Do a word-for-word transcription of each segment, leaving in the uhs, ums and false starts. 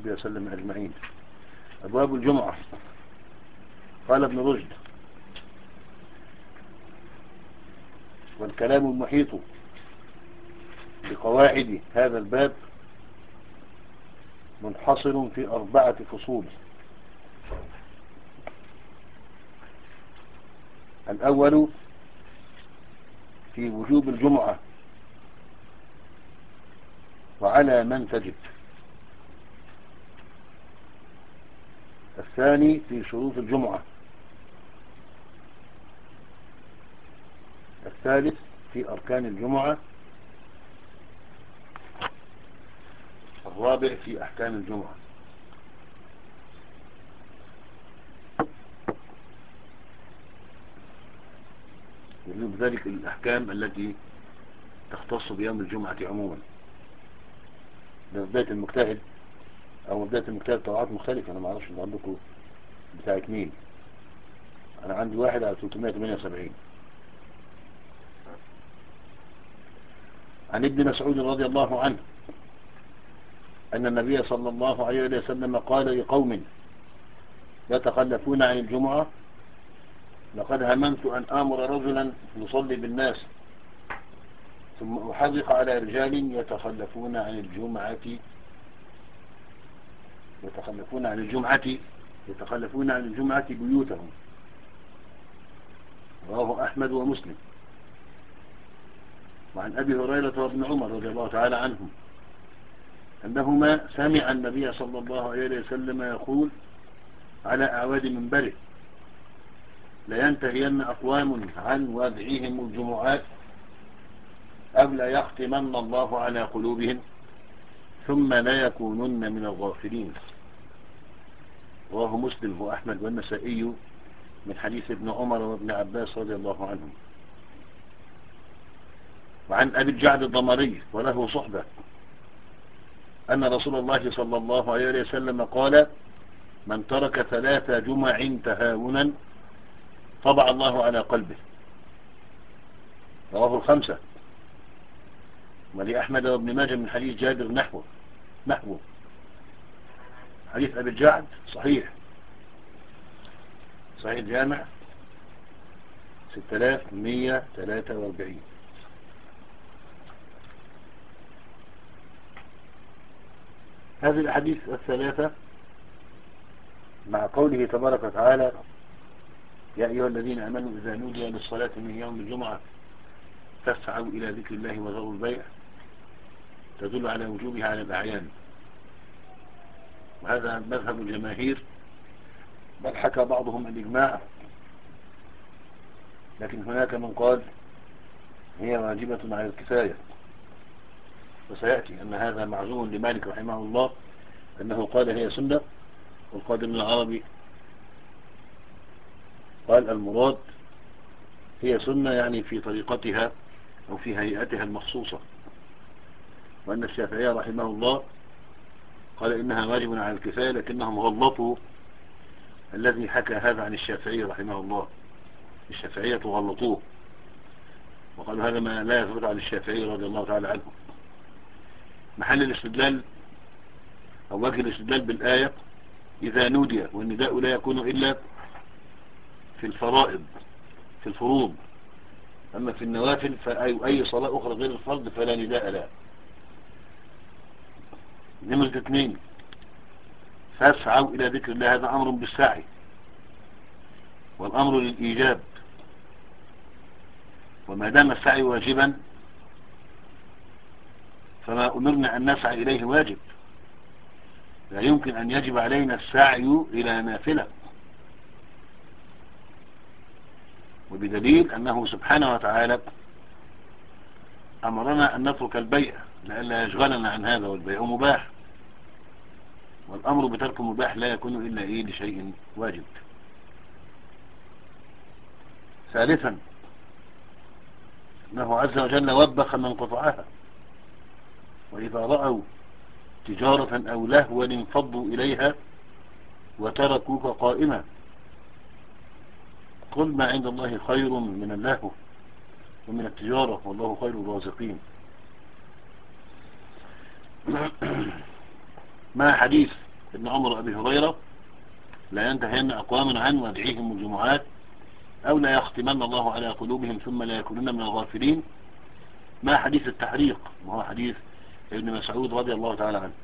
وصحبه وسلم أجمعين. أبواب الجمعة. قال ابن رشد: والكلام المحيط بقواعد هذا الباب منحصر في أربعة فصول. الأول في وجوب الجمعة وعلى من تجب. الثاني في شروط الجمعة. الثالث في أركان الجمعة. الرابع في أحكام الجمعة. ومن ذلك الأحكام التي تختص بيوم الجمعة عموما. ده بداية المجتهد أو بداية المجتهد طبعات مختلفة. أنا ما أعرفش أنت عندكم بتاعت مين. أنا عندي واحد على ثلاثمائة وثمانية وسبعين. عن ابن مسعود رضي الله عنه أن النبي صلى الله عليه وسلم قال لقوم يتخلفون عن الجمعة: لقد هممت أن آمر رجلا يصلي بالناس ثم أحرق على رجال يتخلفون عن الجمعة يتخلفون عن الجمعة يتخلفون عن الجمعة بيوتهم. رواه أحمد ومسلم. وعن أبي هريرة وابن عمر رضي الله تعالى عنهم أنهما سمع النبي صلى الله عليه وسلم يقول على أعواد منبره: لينتهين أقوام عن وادعهم الجمعات أو لا يختمن الله على قلوبهم ثم لا يكونن من الغافلين. رواه مسلم وأحمد والنسائي من حديث ابن عمر وابن عباس رضي الله عنهم. وعن أبي الجعد الضمري وله صحبة أن رسول الله صلى الله عليه وسلم قال: من ترك ثلاث جمع تهاونا طبع الله على قلبه. رواه الخمسة. ولأحمد وابن ماجه من حديث جابر نحوه نحوه حديث أبي الجعد صحيح صحيح الجامع ستة آلاف ومئة وثلاثة وأربعين. هذه الأحاديث الثلاثة مع قوله تبارك وتعالى: يا أيها الذين آمنوا إذا نودي للصلاة من يوم الجمعة فاسعوا إلى ذكر الله وذروا البيع، تدل على وجوبها على الأعيان. وهذا مذهب الجماهير، بل حكى بعضهم الإجماع، لكن هناك من قال هي واجبة على الكفاية. وسيأتي أن هذا معزوم لمالك رحمه الله أنه قال هي سنة، والقادم العربي قال المراد هي سنة يعني في طريقتها أو في هيئتها المخصوصة. وأن الشافعي رحمه الله قال إنها واجب على الكفاية، لكنهم غلطوا الذي حكى هذا عن الشافعي رحمه الله. الشافعية غلطوه وقالوا هذا ما لا يثبت عن الشافعي رضي الله تعالى عنه. محل الاستدلال أو وجه الاستدلال بالآية إذا نودي، والنداء لا يكون إلا في الفرائض في الفروض، أما في النوافل فأي أي صلاة أخرى غير الفرض فلا نداء لها. نمرة اثنين: فاسعوا إلى ذكر الله. هذا أمر بالسعي، والأمر للإيجاب، وما دام السعي واجبا فما أمرنا أن نسعى إليه واجب. لا يمكن أن يجب علينا السعي إلى نافلة، وبدليل أنه سبحانه وتعالى أمرنا أن نترك البيع لئلا يشغلنا عن هذا، والبيع مباح، والأمر بترك مباح لا يكون إلا إيه لشيء واجب. ثالثا: أنه عز وجل وبخ من قطعها، وإذا رأوا تجارة أو لهوا انفضوا إليها وتركوك قائمة. قل ما عند الله خير من اللهو ومن التجارة والله خير الرازقين. مع حديث ابن عمر وأبي هريرة لا ينتهين أقوام عن ودعيهم الجمعات أو لا يختمن الله على قلوبهم ثم لا يكونون من الغافلين، ما حديث التحريق وهو حديث ابن مسعود رضي الله تعالى عنه.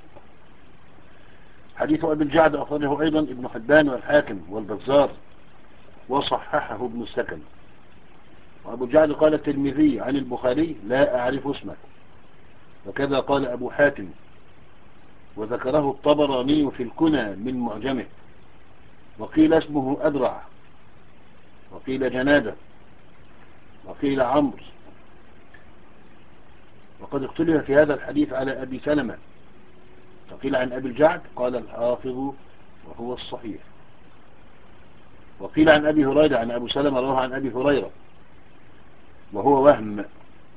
حديث أبي الجعد أخرجه أيضا ابن حبان والحاكم والبزار وصححه ابن السكن. وأبو الجعد قال الترمذي عن البخاري لا أعرف اسمه، وكذا قال أبو حاتم، وذكره الطبراني في الكنى من معجمه، وقيل اسمه أدرع، وقيل جنادة، وقيل عمرو. وقد اختلف في هذا الحديث على أبي سلمة، وقيل عن أبي الجعد قال الحافظ وهو الصحيح، وقيل عن أبي هريرة عن أبو سلمة رواه عن أبي هريرة وهو وهم،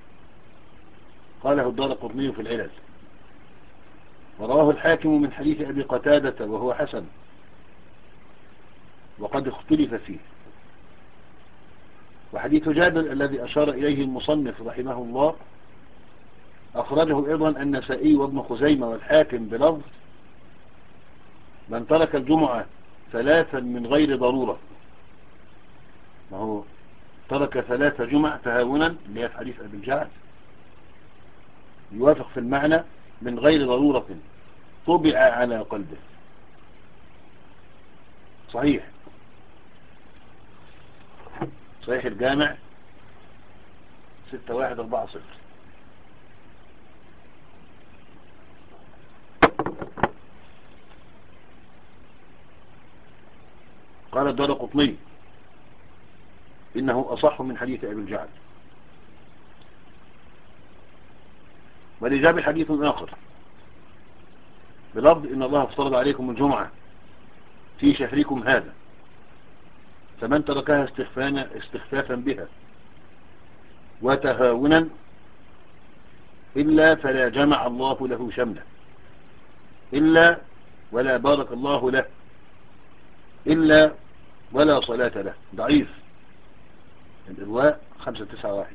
قاله الدارقطني في العلل، ورواه الحاكم من حديث أبي قتادة وهو حسن، وقد اختلف فيه. وحديث جابر الذي أشار إليه المصنف رحمه الله أخرجه أيضا النسائي وابن خزيمة والحاكم بلفظ من ترك الجمعة ثلاثا من غير ضرورة، ما هو ترك ثلاث جمع تهاونا اللي هي في حديث أبي الجعد يوافق في المعنى من غير ضرورة طبع على قلبه. صحيح صحيح الجامع ستة واحد أربعة صفر. قال الدارقطني إنه أصح من حديث أبي الجعد. ولجاب حديث آخر بلفظ إن الله افترض عليكم الجمعة في شهركم هذا، فمن تركها استخفافا بها وتهاونا إلا فلا جمع الله له شمله، إلا ولا بارك الله له، إلا ولا صلاة له. ضعيف الإرواء خمسة تسعة واحد.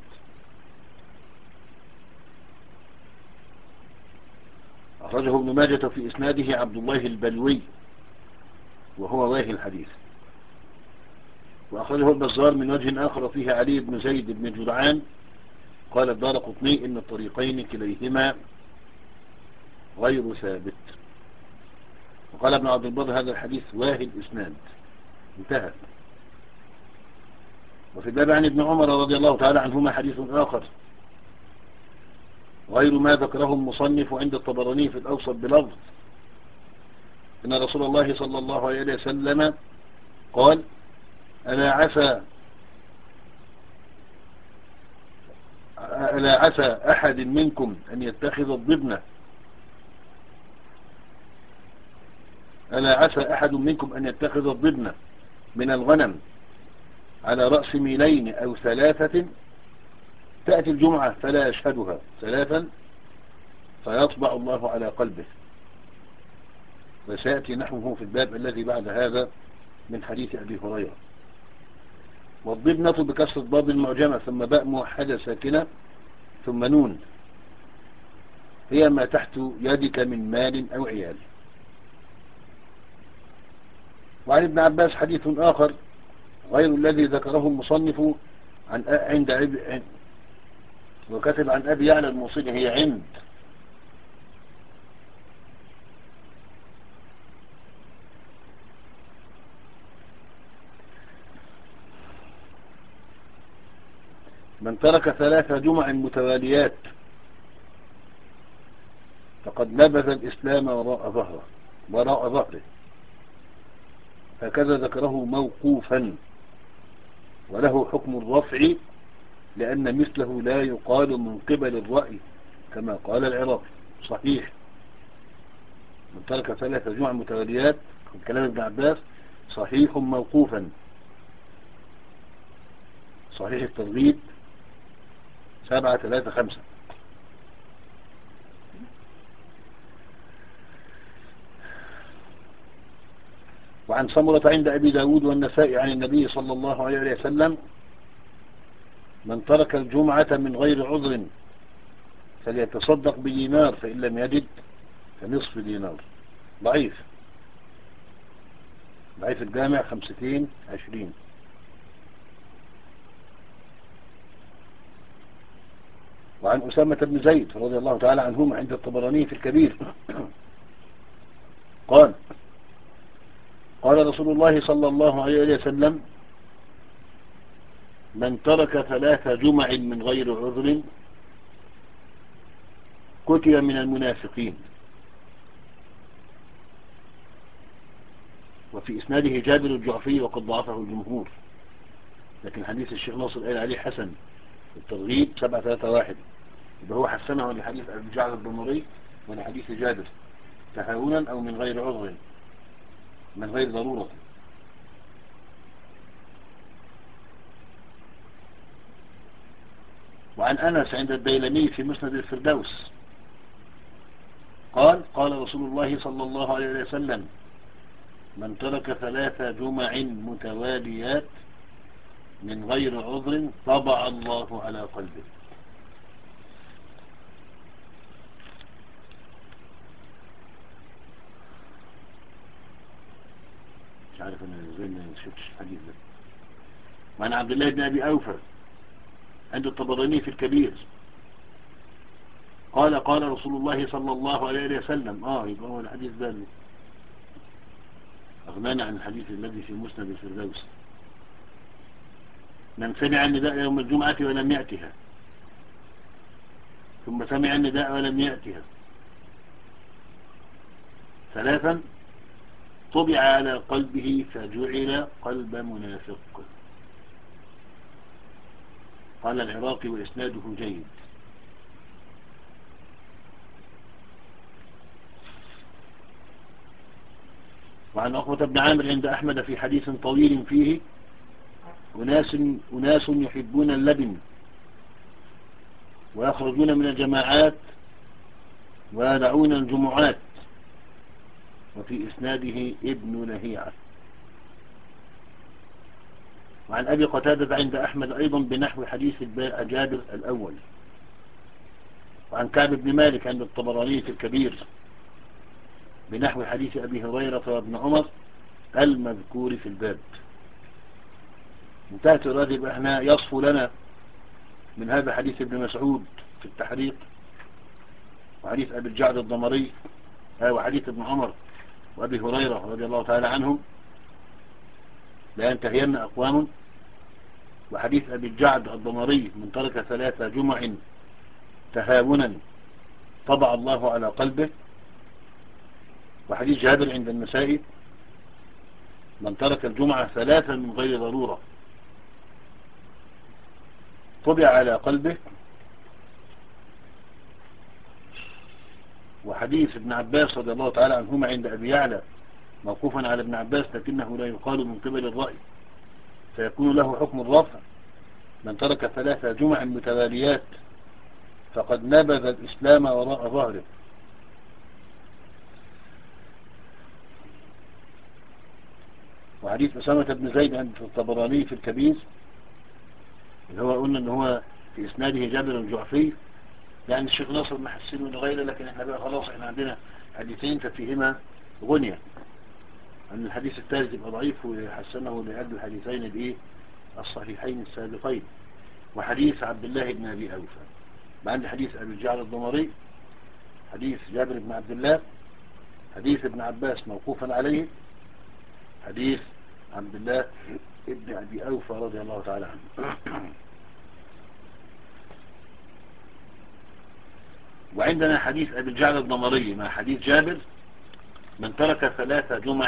أخرجه ابن ماجة في إسناده عبد الله البلوي وهو واهي الحديث. وأخرجه البزار من وجه آخر فيه علي بن زيد بن جدعان، قال الدارقطني إن الطريقين كليهما غير ثابت. وقال ابن عبد البر هذا الحديث واهي الإسناد انتهى. وفي الباب عن ابن عمر رضي الله تعالى عنهما حديث آخر غير ما ذكره المصنف عند الطبراني في الأوسط بلفظ إن رسول الله صلى الله عليه وسلم قال ألا عسى ألا عسى أحد منكم أن يتخذ الضبنة ألا عسى أحد منكم أن يتخذ الضبنة من الغنم على رأس ميلين أو ثلاثة تأتي الجمعة فلا يشهدها ثلاثا فيطبع الله على قلبه. وسيأتي نحوه في الباب الذي بعد هذا من حديث أبي هريرة. والضبنة بكسر ضاد المعجمة ثم باء موحدة ساكنة ثم نون، هي ما تحت يدك من مال أو عيال. وعن ابن عباس حديث آخر غير الذي ذكره المصنف عن عند عند وكتب عن أبي يعلى الموصلي هي عند من ترك ثلاث جمع متواليات فقد نبذ الإسلام وراء ظهره وراء ظهره. هكذا ذكره موقوفا وله حكم الرفع لأن مثله لا يقال من قبل الرأي كما قال العراقي. صحيح من ترك ثلاث جمع متواليات من كلام ابن عباس صحيح موقوفا. صحيح الترغيب سبعة ثلاثة خمسة. وعن سمرة عند أبي داود والنسائي عن النبي صلى الله عليه وسلم من ترك الجمعة من غير عذر فليتصدق بدينار فإن لم يجد فنصف دينار. ضعيف ضعيف الجامع خمستين عشرين. وعن أسامة بن زيد رضي الله تعالى عنهما عند الطبراني في الكبير قال قال رسول الله صلى الله عليه وسلم: من ترك ثلاث جمع من غير عذر كتب من المنافقين. وفي إسناده جابر الجعفي وقد ضعفه الجمهور، لكن حديث الشيخ ناصر قال عليه حسن. الترغيب سبعة ثلاثة واحد، يبقى هو حسنه لحديث أبي جعفر الضمري ولحديث جابر تهاونا أو من غير عذر، من غير ضرورة. وعن أنس عند الديلمي في مسند الفردوس قال قال رسول الله صلى الله عليه وسلم: من ترك ثلاث جمع متواليات من غير عذر طبع الله على قلبه. مش عارف انا ازاي ما شفتش الحديث ده. وعن عبد الله بن ابي اوفى عند الطبراني في الكبير قال قال رسول الله صلى الله عليه وسلم: اه يبقى هو الحديث ده اغنانا عن الحديث الذي في مسند الفردوس: من سمع النداء يوم الجمعة ولم يأتها، ثم سمع النداء ولم يأتها ثلاثا طبع على قلبه فجعل قلب منافق. قال العراقي وإسناده جيد. وعن عقبة بن عامر عند أحمد في حديث طويل فيه: أناس, أناس يحبون اللبن ويخرجون من الجماعات ويدعون الجمعات. وفي إسناده ابن لهيعة. وعن أبي قتادة عند أحمد أيضا بنحو حديث جابر الأول. وعن كعب بن مالك عند الطبراني في الكبير بنحو حديث أبي هريرة وابن عمر المذكور في الباب. انتهت الرادي يبقى احنا يصفو لنا من هذا حديث ابن مسعود في التحريق، وحديث أبي الجعد الضمري، وحديث ابن عمر وأبي هريرة رضي الله تعالى عنهم لا ينتهين أقوام، وحديث أبي الجعد الضمري: من ترك ثلاث جمع تهاونا طبع الله على قلبه. وحديث جابر عند النسائي: من ترك الجمعة ثلاثا من غير ضرورة طبع على قلبه. وحديث ابن عباس رضي الله تعالى عنهما عند أبي يعلى موقوفا على ابن عباس لكنه لا يقال من قبل الرأي فيكون له حكم الرفع: من ترك ثلاث جمع متواليات فقد نبذ الإسلام وراء ظهره. وحديث أسامة بن زيد عند الطبراني في الكبير اللي هو قلنا ان هو في إسناده جابر الجعفي، يعني الشيخ ناصر محسنه لغيره، لكن احنا بقى خلاص احنا عندنا حديثين ففيهما غنية أن الحديث الثالث يبقى ضعيف ويحسنه لأجل الحديثين الايه الصحيحين السابقين. وحديث عبد الله بن أبي أوفى عند حديث أبي الجعد الضمري، حديث جابر بن عبد الله، حديث ابن عباس موقوفا عليه، حديث عبد الله ابن أبي أوفى رضي الله تعالى عنه. وعندنا حديث أبي الجعد الضمري مع حديث جابر: من ترك ثلاث جمع،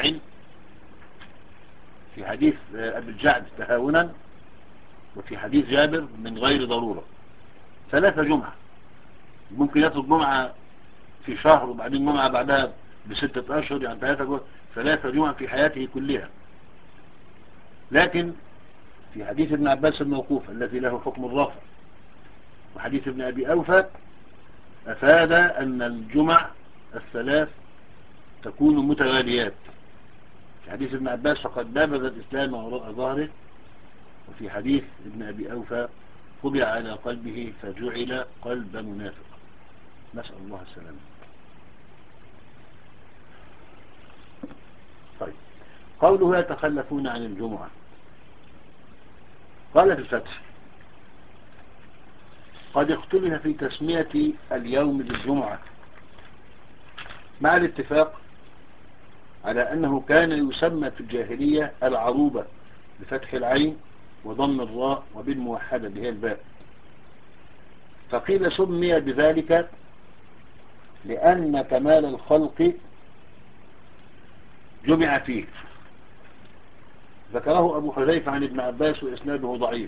في حديث أبي الجعد تهاونا، وفي حديث جابر من غير ضرورة. ثلاث جمعة ممكن يترك جمعة في شهر وبعدين جمعة بعدها بستة أشهر، يعني ثلاثة جمعة ثلاثة جمعة في حياته كلها. لكن في حديث ابن عباس الموقوف الذي له حكم الرفع وحديث ابن أبي أوفى أفاد أن الجمع الثلاث تكون متواليات. في حديث ابن عباس فقد نبذ الإسلام وراء ظهره، وفي حديث ابن أبي أوفى طبع على قلبه فجعل قلب منافق. نسأل الله السلامة. طيب، قوله يتخلفون عن الجمعة، قال في الفتح: قد اختلف في تسمية اليوم بالجمعة، مع الاتفاق على أنه كان يسمى في الجاهلية العروبة بفتح العين وضم الراء وبالموحدة اللي هي الباء. فقيل سمي بذلك لأن كمال الخلق جمع فيه. ذكره أبو حذيفة عن ابن عباس وإسناده ضعيف.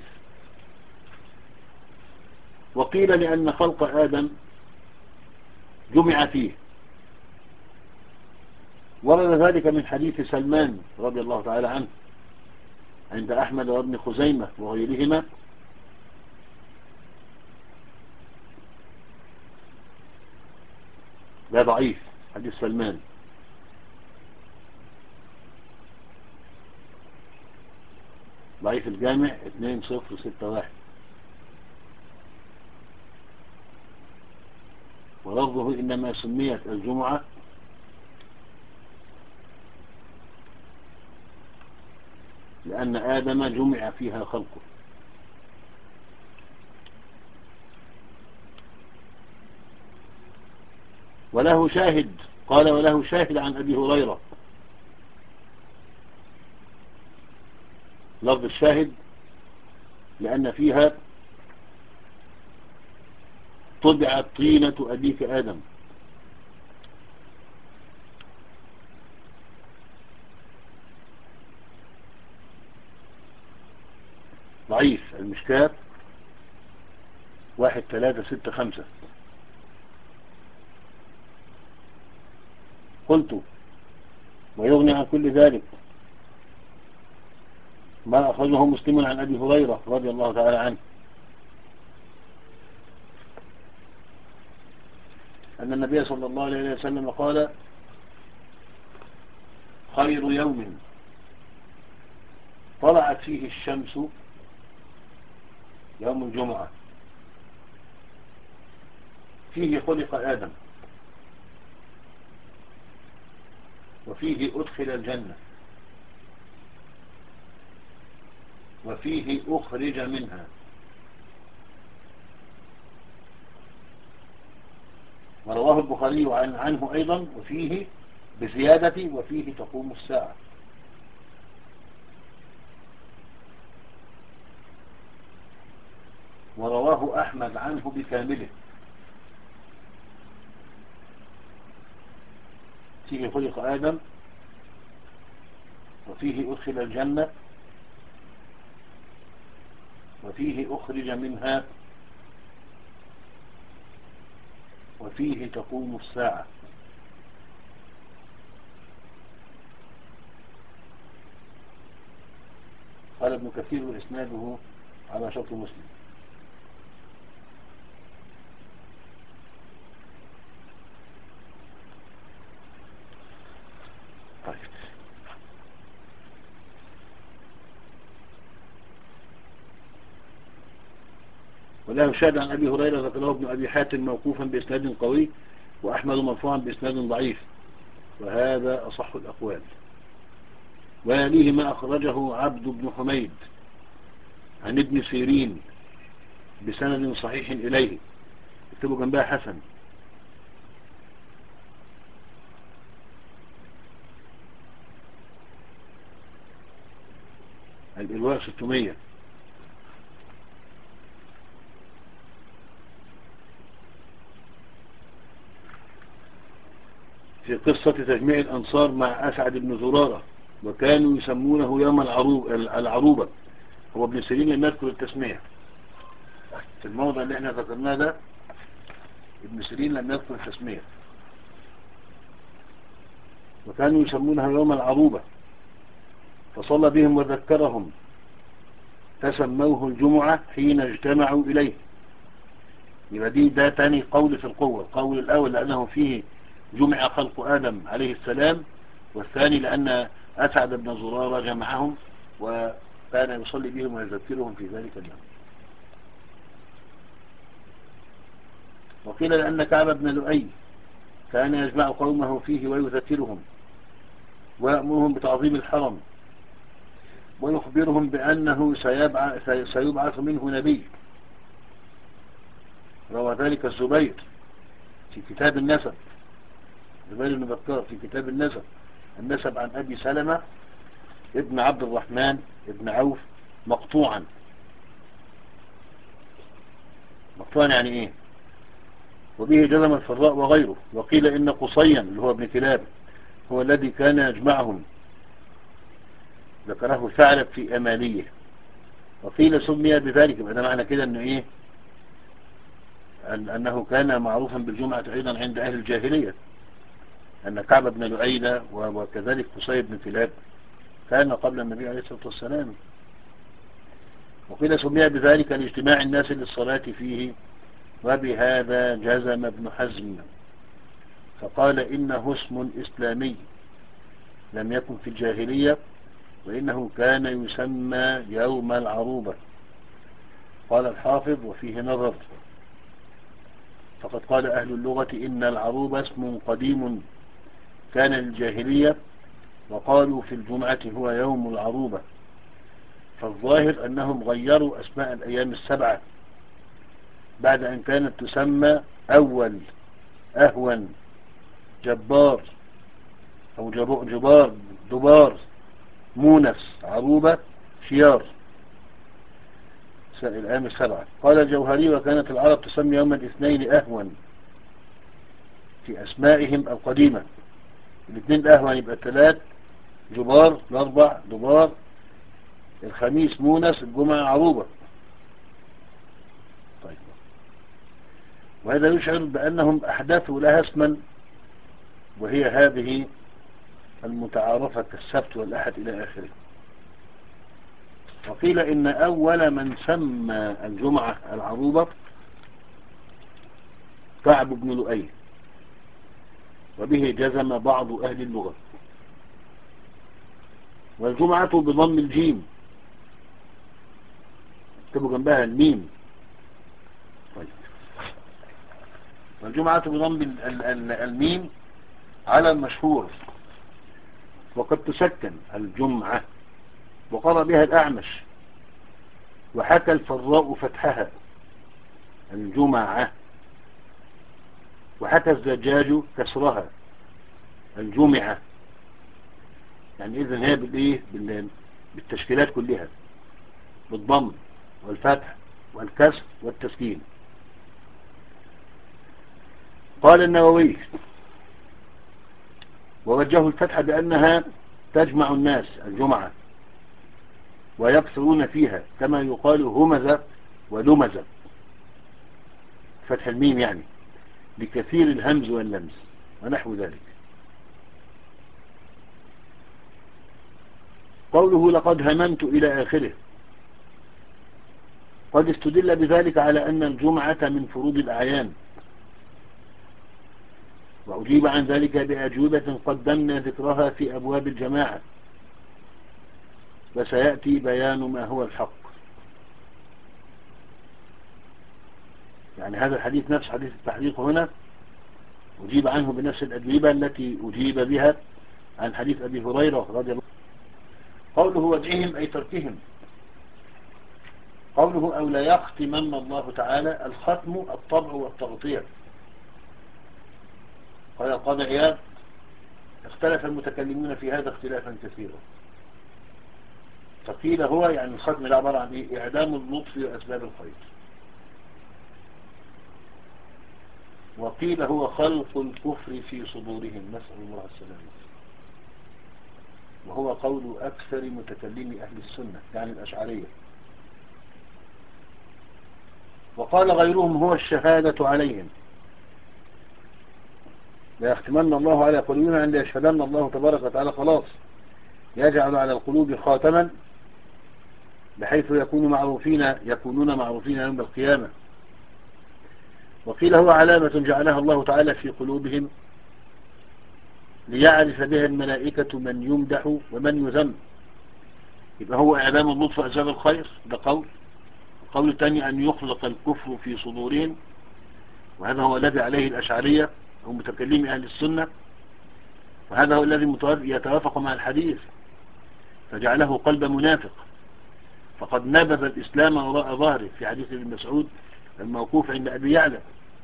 وقيل لأن خلق آدم جمع فيه، ورد ذلك من حديث سلمان رضي الله تعالى عنه عند أحمد وابن خزيمة وغيرهما، ده ضعيف حديث سلمان. ضعيف الجامع اثنين صفر ستة واحد، ولفظه إنما سميت الجمعة لأن آدم جمع فيها خلقه. وله شاهد، قال وله شاهد عن أبي هريرة. لفظ الشاهد لأن فيها طبعت طينة أبيك آدم. ضعيف المشكاة واحد ثلاثة ستة خمسة. قلت ويغني عن كل ذلك ما أخرجه مسلم عن أبي هريرة رضي الله تعالى عنه أن النبي صلى الله عليه وسلم قال: خير يوم طلعت فيه الشمس يوم الجمعة، فيه خلق آدم، وفيه أدخل الجنة، وفيه أخرج منها. ورواه البخاري عن عنه أيضا وفيه بزيادة وفيه تقوم الساعة. ورواه أحمد عنه بكامله، فيه خلق آدم، وفيه أدخل الجنة، وفيه أخرج منها، وفيه تقوم الساعة. قال ابن كثير وإسناده على شرط مسلم. طيب. وله شاهد عن أبي هريرة ذكره ابن أبي حاتم موقوفا بإسناد قوي، وأحمد مرفوعا بإسناد ضعيف، وهذا أصح الأقوال. ويليه ما أخرجه عبد بن حميد عن ابن سيرين بسند صحيح إليه، اكتبوا جنبها حسن. الإلواء ستمية. في قصة تجميع الأنصار مع أسعد بن زرارة، وكانوا يسمونه يوم العروبة. هو ابن سيرين لم يذكر التسمية في الموضع اللي احنا ذكرناه ده. ابن سيرين لم يذكر التسمية. وكانوا يسمونها يوم العروبة، فصلى بهم وذكرهم فسموه الجمعة حين اجتمعوا إليه. يبقى دي ده تاني قول في القوة. القول الأول لأنه فيه جمع خلق آدم عليه السلام، والثاني لأن أسعد بن زرارة جمعهم وكان يصلي بهم ويذكرهم في ذلك اليوم. وقيل لأن كعب بن لؤي كان يجمع قومه فيه ويذكرهم، ويأمرهم بتعظيم الحرم، ويخبرهم بأنه سيبعث, سيبعث منه نبي. روى ذلك الزبير في كتاب النسب، زبير بن بكار في كتاب النسب، النسب عن أبي سلمة ابن عبد الرحمن ابن عوف مقطوعا. مقطوعا يعني ايه؟ وبه جزم الفراء وغيره. وقيل إن قصيا اللي هو ابن كلاب هو الذي كان يجمعهم، ذكره ثعلب في أماليه. وقيل سمي بذلك، هذا معنى كده أنه إيه؟ أنه كان معروفا بالجمعة أيضا عند أهل الجاهلية، أن كعب بن لؤي وكذلك قصي بن كلاب كان قبل النبي عليه الصلاة والسلام. وقيل سمي بذلك لاجتماع الناس للصلاة فيه. وبهذا جزم ابن حزم فقال إنه اسم إسلامي لم يكن في الجاهلية، وإنه كان يسمى يوم العروبة. قال الحافظ وفيه نظر، فقد قال أهل اللغة إن العروبة اسم قديم كان للجاهلية، وقالوا في الجمعة هو يوم العروبة. فالظاهر أنهم غيروا أسماء الأيام السبعة بعد أن كانت تسمى أول، أهون، جبار أو جبار، دبار، مونس، عروبة، شيار، الأيام السبعة. قال الجوهري وكانت العرب تسمي يوم الاثنين أهون في أسمائهم القديمة. الاثنين أهون يبقى الثلاث جبار، الأربع دبار، الخميس مونس، الجمعة عروبة. طيب. وهذا يشعر بأنهم أحدثوا لها اسما، وهي هذه المتعارفة كالسبت والأحد إلى آخره. وقيل إن أول من سمى الجمعة العروبة كعب بن لؤي، وبه جزم بعض أهل اللغة. والجمعة بضم الجيم، اكتبوا جنبها الميم. طيب. والجمعة بضم الميم على المشهور، وقد تسكن الجمعة، وقرأ بها الأعمش، وحكى الفراء فتحها الجمعة، وحكى الزجاج كسرها الجمعة. يعني إذن هي بالإيه؟ بالتشكيلات كلها، بالضم والفتح والكسر والتسكين. قال النووي ووجهوا الفتح بأنها تجمع الناس الجمعة ويكثرون فيها، كما يقال همزة ولمزة، فتح الميم يعني لكثير الهمز واللمز ونحو ذلك. قوله لقد هممت إلى آخره، قد استدل بذلك على أن الجمعة من فروض الأعيان، وأجيب عن ذلك بأجوبة قدمنا ذكرها في أبواب الجماعة، وسيأتي بيان ما هو الحق. يعني هذا الحديث نفس حديث التحقيق هنا أجيب عنه بنفس الأجوبة التي أجيب بها عن حديث أبي هريرة رضي الله عنه. قوله وجههم أي تركهم. قوله أو لا يختمن الله تعالى، الختم الطبع والتغطية. قال القاضي عياض اختلف المتكلمون في هذا اختلافا كثيرا، فقيل هو يعني الختم لا عبارة عن إيه؟ إعدام اللطف وأسباب الخير، وقيل هو خلق الكفر في صدورهم، نسأل الله السلامة، وهو قول أكثر متكلمي أهل السنة يعني الأشعرية. وقال غيرهم هو الشهادة عليهم، لا يختمن الله على قلوبنا أن يشهدن الله تبارك وتعالى، خلاص يجعل على القلوب خاتما بحيث يكون معروفين يكونون معروفين يوم القيامة. وقيل هو علامة جعلها الله تعالى في قلوبهم ليعرف بها الملائكة من يمدح ومن يذم، يبقى هو إعلام اللطف وأسباب الخير، ده قول. القول الثاني أن يخلق الكفر في صدورهم، وهذا هو الذي عليه الأشعرية هم متكلمي أهل السنة. وهذا هو الذي يتوافق مع الحديث، فجعله قلب منافق، فقد نبذ الإسلام وراء ظهره في حديث ابن مسعود الموقوف عند أبي يعلى.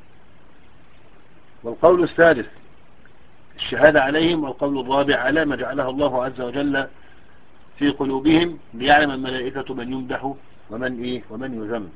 والقول الثالث الشهادة عليهم، والقول الرابع على ما جعلها الله عز وجل في قلوبهم ليعلم الملائكة من يمدح ومن إيه ومن يذم.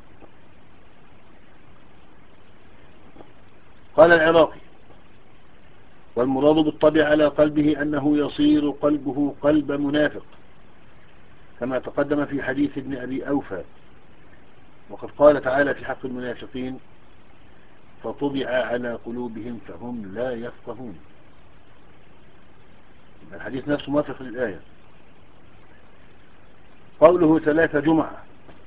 قال العراقي: والمراد بالطبع على قلبه أنه يصير قلبه قلب منافق، كما تقدم في حديث ابن أبي أوفى. وقد قال تعالى في حق المنافقين: فطبع على قلوبهم فهم لا يفقهون. الحديث نفسه موافق للآية. قوله ثلاث جمعة،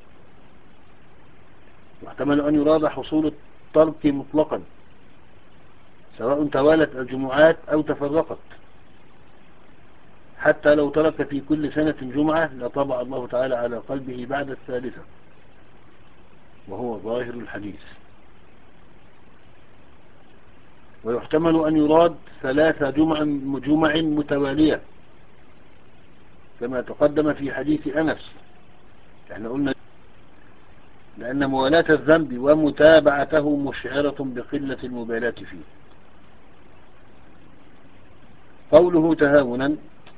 واحتمل أن يراد حصول الترك مطلقا، سواء توالت الجمعات أو تفرقت، حتى لو ترك في كل سنة جمعة لطبع الله تعالى على قلبه بعد الثالثة، وهو ظاهر الحديث. ويحتمل أن يراد ثلاث جمع, جمع متوالية، كما تقدم في حديث أنس. احنا قلنا لأن موالاة الذنب ومتابعته مشعرة بقلة المبالاة فيه. قوله تهاونا،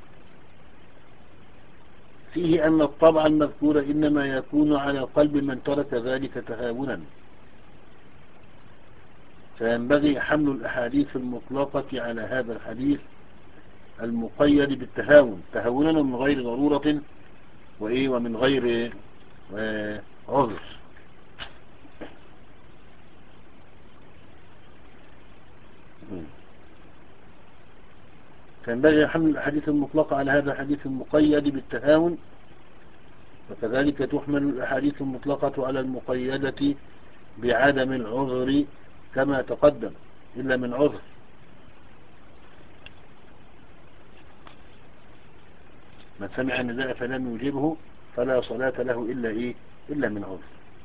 فيه أن الطبع المذكور إنما يكون على قلب من ترك ذلك تهاونا، فينبغي حمل الأحاديث المطلقة على هذا الحديث المقيد بالتهاون تهاونا ومن غير ضرورة وإيه ومن غير عذر. فينبغي حمل الأحاديث المطلقة على هذا الحديث المقيد بالتهاون، وكذلك تحمل الأحاديث المطلقة على المقيدة بعدم العذر كما تقدم، إلا من عذر. من سمع النداء فلم يجيبه فلا صلاة له إلا إيه إلا من عذر.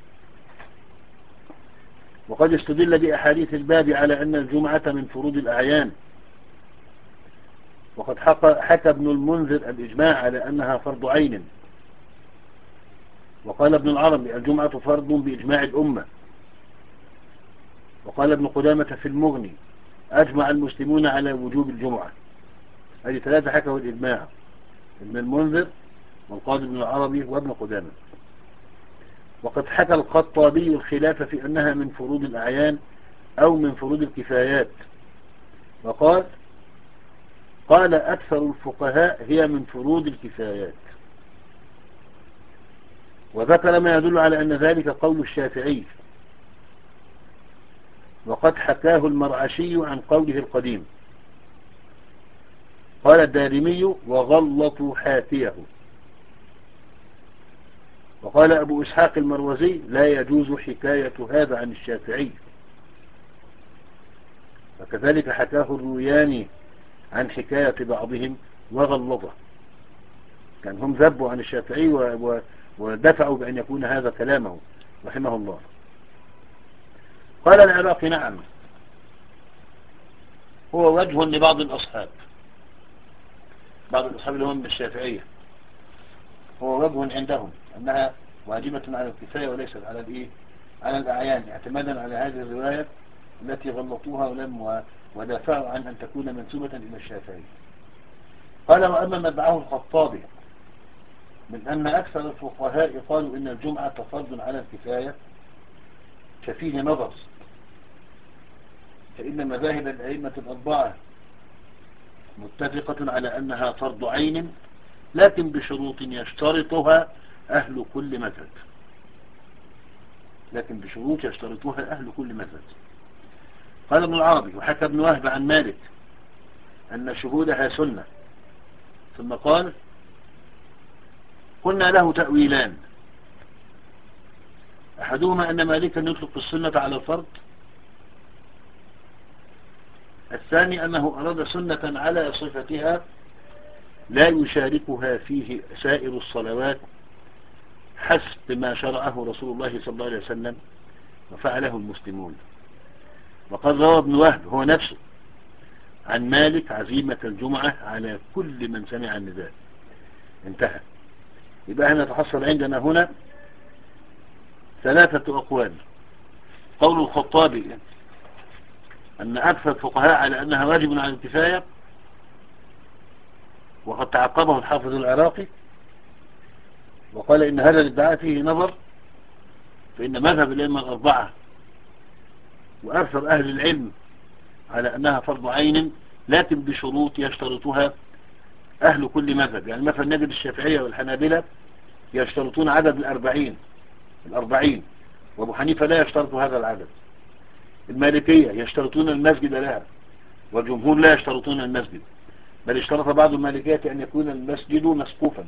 وقد استدل بأحاديث الباب على أن الجمعة من فروض الأعيان، وقد حكى ابن المنذر الإجماع على أنها فرض عين. وقال ابن العربي: الجمعة فرض بإجماع الأمة. وقال ابن قدامة في المغني: أجمع المسلمون على وجوب الجمعة. هذه ثلاثة حكوا الإجماع: ابن المنذر والقاضي ابن العربي وابن قدامة. وقد حكى الخطابي الخلاف في أنها من فروض الأعيان أو من فروض الكفايات، وقال: قال أكثر الفقهاء هي من فروض الكفايات. وذكر ما يدل على أن ذلك قول الشافعي، وقد حكاه المرعشي عن قوله القديم. قال الدارمي: وغلطوا حاكيه. وقال أبو إسحاق المروزي: لا يجوز حكاية هذا عن الشافعي. وكذلك حكاه الروياني عن حكاية بعضهم وغلظه. كان هم ذبوا عن الشافعي ودفعوا بأن يكون هذا كلامه رحمه الله. قال العراقي: نعم، هو وجه لبعض الأصحاب، بعض الأصحاب اللي هم من الشافعية، هو وجه عندهم أنها واجبة على الكفاية وليست على الإيه على الأعيان، اعتمادا على هذه الرواية التي غلطوها ولم ودافعوا عن أن تكون منسوبة إلى الشافعي. قال: وأما ما ادعاه الخطابي من أن أكثر الفقهاء قالوا إن الجمعة فرض على الكفاية ففيه نظر، فإن مذاهب الأئمة الأربعة متفقة على أنها فرض عين، لكن بشروط يشترطها أهل كل مذهب لكن بشروط يشترطها أهل كل مذهب. قال ابن العربي: وحكى ابن وهب عن مالك أن شهودها سنة. ثم قال: قلنا له تأويلان، أحدهما أن مالكا يطلق السنة على الفرض، الثاني أنه أراد سنة على صفتها لا يشاركها فيه سائر الصلوات حسب ما شرعه رسول الله صلى الله عليه وسلم وفعله المسلمون. وقد روى ابن وهب هو نفسه عن مالك عزيمة الجمعة على كل من سمع النداء. انتهى. يبقى هنا تحصل عندنا هنا ثلاثة أقوال. قول الخطابي أن أكثر الفقهاء على أنها واجب على الكفاية، وقد تعقبه الحافظ العراقي وقال إن هذا الادعاء فيه نظر، فإن مذهب الأئمة الأربعة وأكثر أهل العلم على أنها فرض عين، لكن بشروط يشترطها أهل كل مذهب. يعني مثلا نجد الشافعية والحنابلة يشترطون عدد الأربعين الأربعين وأبو حنيفة لا يشترط هذا العدد. المالكية يشترطون المسجد لها، والجمهور لا يشترطون المسجد، بل اشترط بعض المالكية أن يكون المسجد مسقوفا،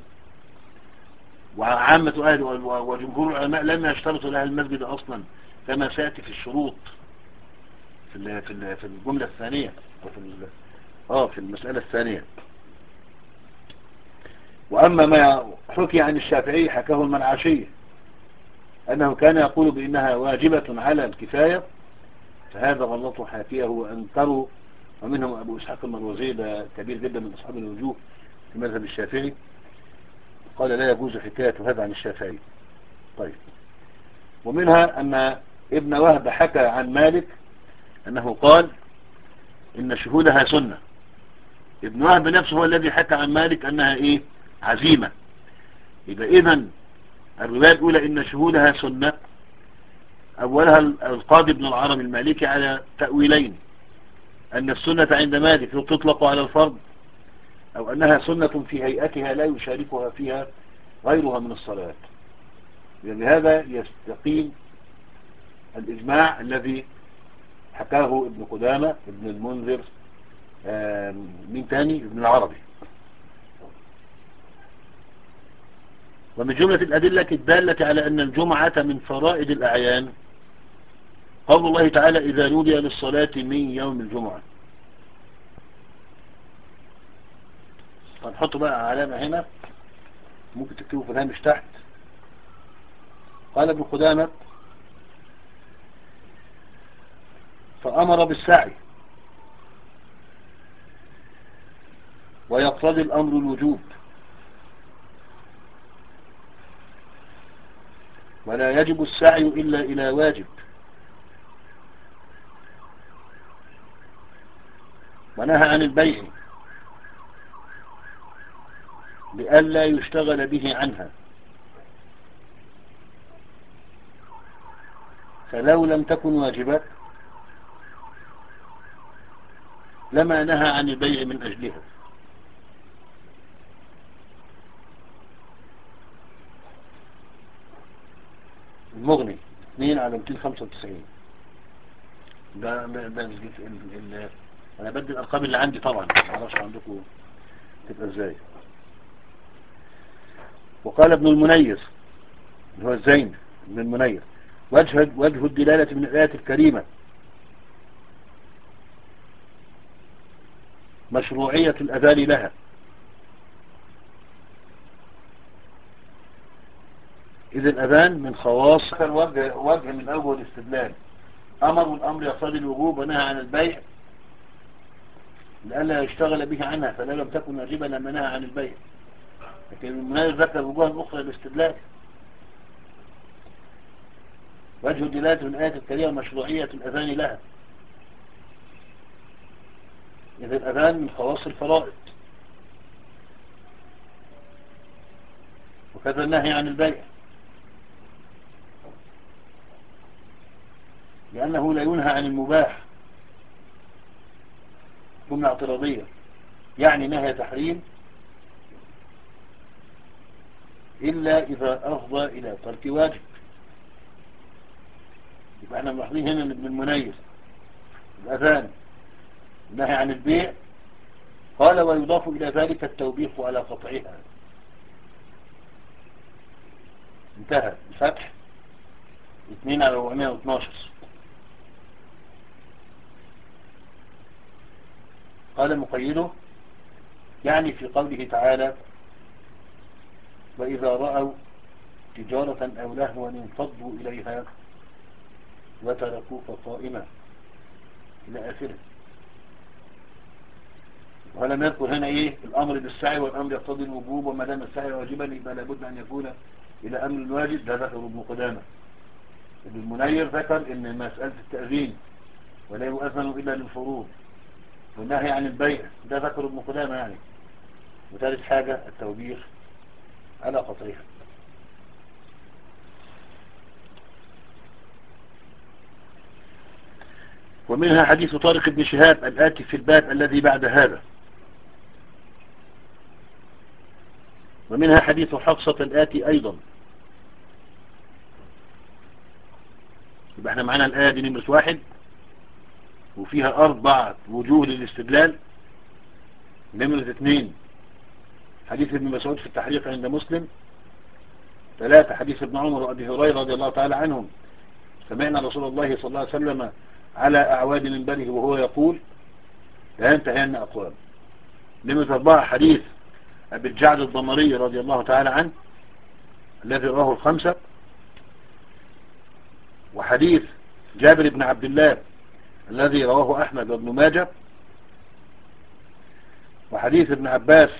وعامة أهل وجمهور العلماء لم يشترطوا لها المسجد أصلا، كما سيأتي في الشروط في في الجملة الثانية أو في آه في المسألة الثانية. وأما ما حكي عن الشافعي حكاه المنعشي أنه كان يقول بأنها واجبة على الكفاية، فهذا غلط حاكيه وأنكروا، ومنهم أبو إسحاق المروزي، ده كبير جدا من أصحاب الوجوه في مذهب الشافعي، قال لا يجوز حكاية هذا عن الشافعي. طيب، ومنها أن ابن وهب حكى عن مالك أنه قال إن شهودها سنة. ابن وهب نفسه هو الذي حكى عن مالك أنها إيه؟ عزيمة. يبقى إذن الرواية الأولى إن شهودها سنة، أولها القاضي ابن العربي المالكي على تأويلين: أن السنة عند مالك تطلق على الفرض، أو أنها سنة في هيئتها لا يشاركها فيها غيرها من الصلاة. لأن هذا يستقيم الإجماع الذي حكاه ابن قدامة، ابن المنذر، من تاني ابن العربي. ومن جملة الأدلة الدالة على أن الجمعة من فرائض الأعيان قول الله تعالى: إذا نودي للصلاة من يوم الجمعة. هنحط بقى علامة هنا، ممكن تكتبوا في الهامش تحت. قال ابن قدامة: فأمر بالسعي، ويقتضي الأمر الوجوب، ولا يجب السعي إلا إلى واجب، ونهى عن البيع لئلا يشتغل به عنها، فلو لم تكن واجبة لما نهى عن البيع من أجلها. المغني اثنين على مئتين وخمسة وتسعين. ده ده ده ال ال انا بدي الارقام اللي عندي طبعا، ما اعرفش عندكم تبقى ازاي. وقال ابن المنير اللي هو الزين ابن المنير: وجه وجه الدلالة من الآية الكريمة مشروعية الأذان لها، إذ الأذان من خواص الوجه، وجه من أول الاستدلال. أمر الأمر يقتضي الوجوب، ونهى عن البيع لئلا يشتغل به عنها، فلا لم تكن واجبة لما نهى عن البيع. لكن المنير ذكر وجوها أخرى للاستدلال. وجه الدلالة من الآية الكريمة مشروعية الأذان لها، إذ الأذان من خواص الفرائض، وكذا النهي عن البيع لأنه لا ينهى عن المباح. جملة اعتراضية، يعني نهي تحريم إلا إذا أفضى إلى ترك واجب. يبقى احنا ملاحظين هنا ابن المنير الأذان نهي عن البيع، قال: ويضاف إلى ذلك التوبيخ على قطعها. انتهى. الفتح اثنين على أربعمائة واثناشر. قال مقيده: يعني في قوله تعالى: وإذا رأوا تجارة أو لهوا انفضوا إليها وتركوك قائما، إلى آخره. ولم يذكر هنا ايه الامر بالسعي، والامر يقتضي الوجوب، وما دام السعي واجبا يبقى لابد ان يكون الى امر واجب. ده ذكر ابن قدامه. ابن المنير ذكر ان مسألة التأذين ولا يؤذن الا للفروض والنهي عن البيع، ده ذكر ابن قدامه يعني. وثالث حاجة التوبيخ على قطعها. ومنها حديث طارق بن شهاب الآتي في الباب الذي بعد هذا. ومنها حديث حفصة الآتي أيضا. يبقى احنا معنا الآية دي نمرة واحد، وفيها أربع وجوه للاستدلال. نمرة اثنين حديث ابن مسعود في التحريق عند مسلم. ثلاثة حديث ابن عمر وأبي هريرة رضي الله تعالى عنهم، سمعنا رسول الله صلى الله عليه وسلم على أعواد منبره وهو يقول لا ينتهين أقوال. نمرة أربعة حديث أبي الجعد الضمري رضي الله تعالى عنه الذي رواه الخمسة. وحديث جابر بن عبد الله الذي رواه أحمد وابن ماجه. وحديث ابن عباس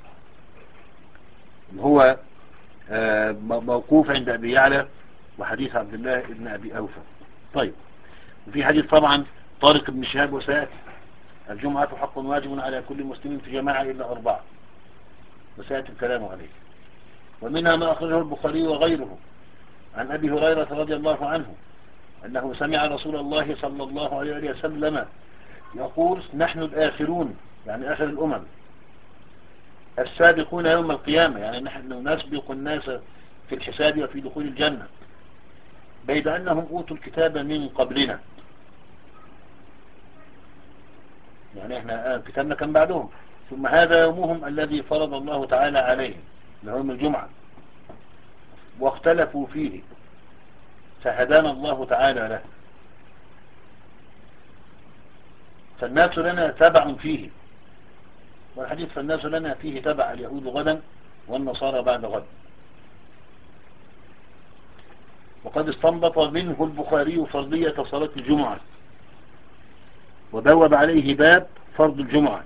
هو موقوف عند أبي يعلى. وحديث عبد الله ابن أبي أوفى. طيب، وفي حديث طبعا طارق بن شهاب وسيأتي الجمعة حق واجب على كل مسلم في جماعة إلا أربعة، وسيأتي الكلام عليه. ومنها ما أخرجه البخاري وغيره عن أبي هريرة رضي الله عنه أنه سمع رسول الله صلى الله عليه وسلم يقول نحن الآخرون، يعني آخر الأمم، السابقون يوم القيامة، يعني نحن نسبق الناس في الحساب وفي دخول الجنة، بيد أنهم أوتوا الكتاب من قبلنا، يعني احنا كتابنا كان بعدهم. ثم هذا يومهم الذي فرض الله تعالى عليهم، يوم الجمعة، واختلفوا فيه فهدانا الله تعالى له، فالناس لنا تبع فيه. والحديث فالناس لنا فيه تبع، اليهود غدا والنصارى بعد غد. وقد استنبط منه البخاري فرضية صلاة الجمعة، وبوب عليه باب فرض الجمعة.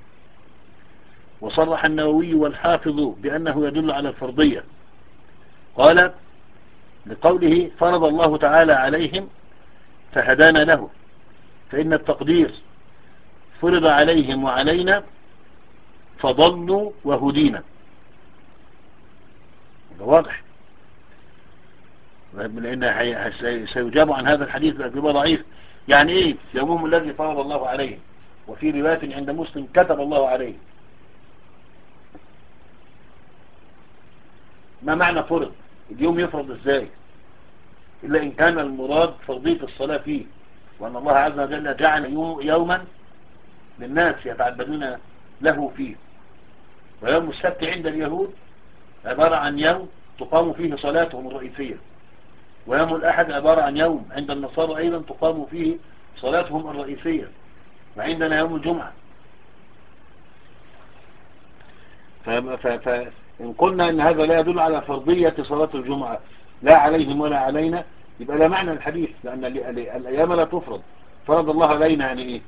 وصرح النووي والحافظ بأنه يدل على الفرضية، قال لقوله فرض الله تعالى عليهم فهدانا له، فإن التقدير فرض عليهم وعلينا فضلوا وهدينا. ده واضح، لأن سيجاب عن هذا الحديث بأجوبة ضعيف. يعني ايه يومهم الذي فرض الله عليهم؟ وفي رواية عند مسلم كتب الله عليه. ما معنى فرض؟ اليوم يفرض ازاي إلا إن كان المراد فرضية الصلاة فيه، وأن الله عز وجل جعل يوما للناس يتعبدون له فيه. ويوم السبت عند اليهود عبارة عن يوم تقام فيه صلاتهم الرئيسية، ويوم الأحد عبارة عن يوم عند النصارى أيضا تقام فيه صلاتهم الرئيسية، وعندنا يوم الجمعة. فإن قلنا أن هذا لا يدل على فرضية صلاة الجمعة لا عليهم ولا علينا، يبقى لا معنى الحديث، لأن الأيام لا تفرض. فرض الله علينا يعني إيه؟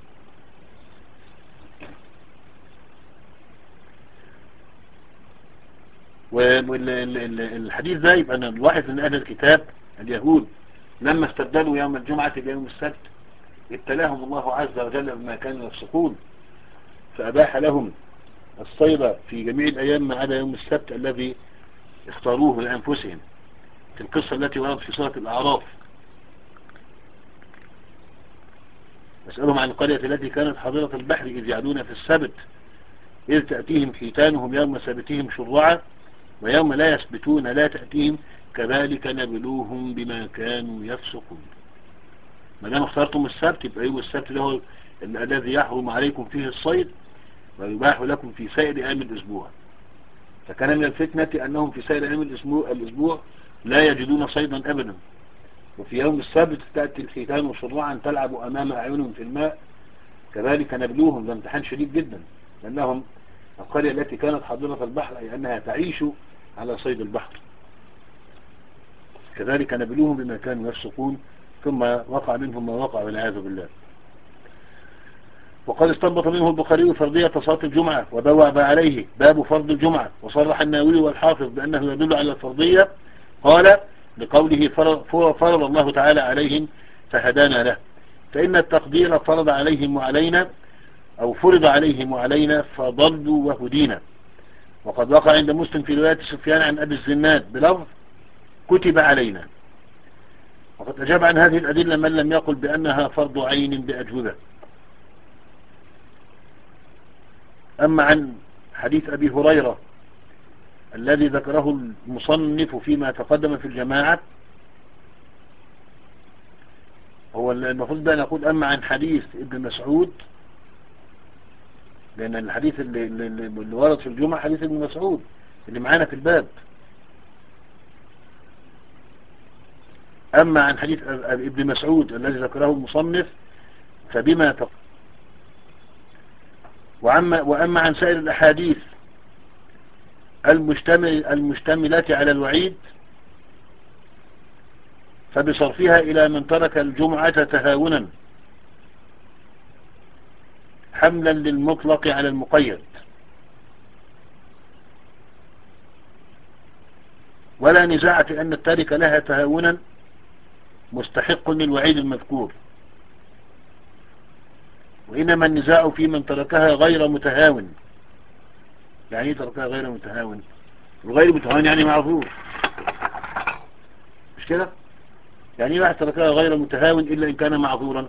والحديث ده يبقى أن الواحد من أهل الكتاب اليهود لما استبدلوا يوم الجمعة بيوم السبت ابتلاهم الله عز وجل بما كانوا يفسقون، فأباح لهم الصيد في جميع الأيام ما عدا يوم السبت الذي اختاروه لأنفسهم، في القصة التي وردت في سورة الأعراف. نسألهم عن القرية التي كانت حاضرة البحر إذ يعدون في السبت إذ تأتيهم حيتانهم يوم سبتهم شرعا ويوم لا يسبتون لا تأتيهم كذلك نبلوهم بما كانوا يفسقون. ما دام اخترتم السبت يبقى يوم السبت له الذي يحرم عليكم فيه الصيد ويباح لكم في سائر أيام الأسبوع. فكان من الفتنة أنهم في سائر أيام الأسبوع, الأسبوع لا يجدون صيدا أبدا، وفي يوم السبت تأتي الحيتان شرعا تلعب أمام أعينهم في الماء. كذلك نبلوهم، ده امتحان شديد جدا، لأنهم القرية التي كانت حاضرة البحر أي أنها تعيش على صيد البحر. كذلك نبلوهم بما كانوا يفسقون، ثم وقع منهم ما وقع والعياذ بالله. وقد استنبط منه البخاري فرضية صلاة الجمعة وبوأب عليه باب فرض الجمعة، وصرح النووي والحافظ بأنه يدل على الفرضية، قال لقوله فرض الله تعالى عليهم فهدانا له، فإن التقدير فرض عليهم وعلينا، أو فرض عليهم وعلينا فضلوا وهدينا. وقد وقع عند مسلم في رواية سفيان عن أبي الزناد بلفظ كتب علينا. وقد أجاب عن هذه الأدلة من لم يقل بأنها فرض عين بأجوبة. أما عن حديث أبي هريرة الذي ذكره المصنف فيما تقدم في الجماعة، هو المفروض بأن نقول أما عن حديث ابن مسعود، لأن الحديث اللي, اللي, اللي ورد في الجمعة حديث ابن مسعود اللي معانا في الباب. أما عن حديث ابن مسعود الذي ذكره المصنف فبما تق... وأما, وأما عن سائر الأحاديث المشتمل المشتملة على الوعيد فبصرفها إلى من ترك الجمعة تهاونا حملا للمطلق على المقيد، ولا نزاع في أن التارك لها تهاونا مستحق للوعيد المذكور، وإنما النزاع في من تركها غير متهاون. يعني ايه تركها غير متهاون؟ الغير متهاون يعني معذور، مش كده؟ يعني واحد تركها غير متهاون إلا إن كان معذورا.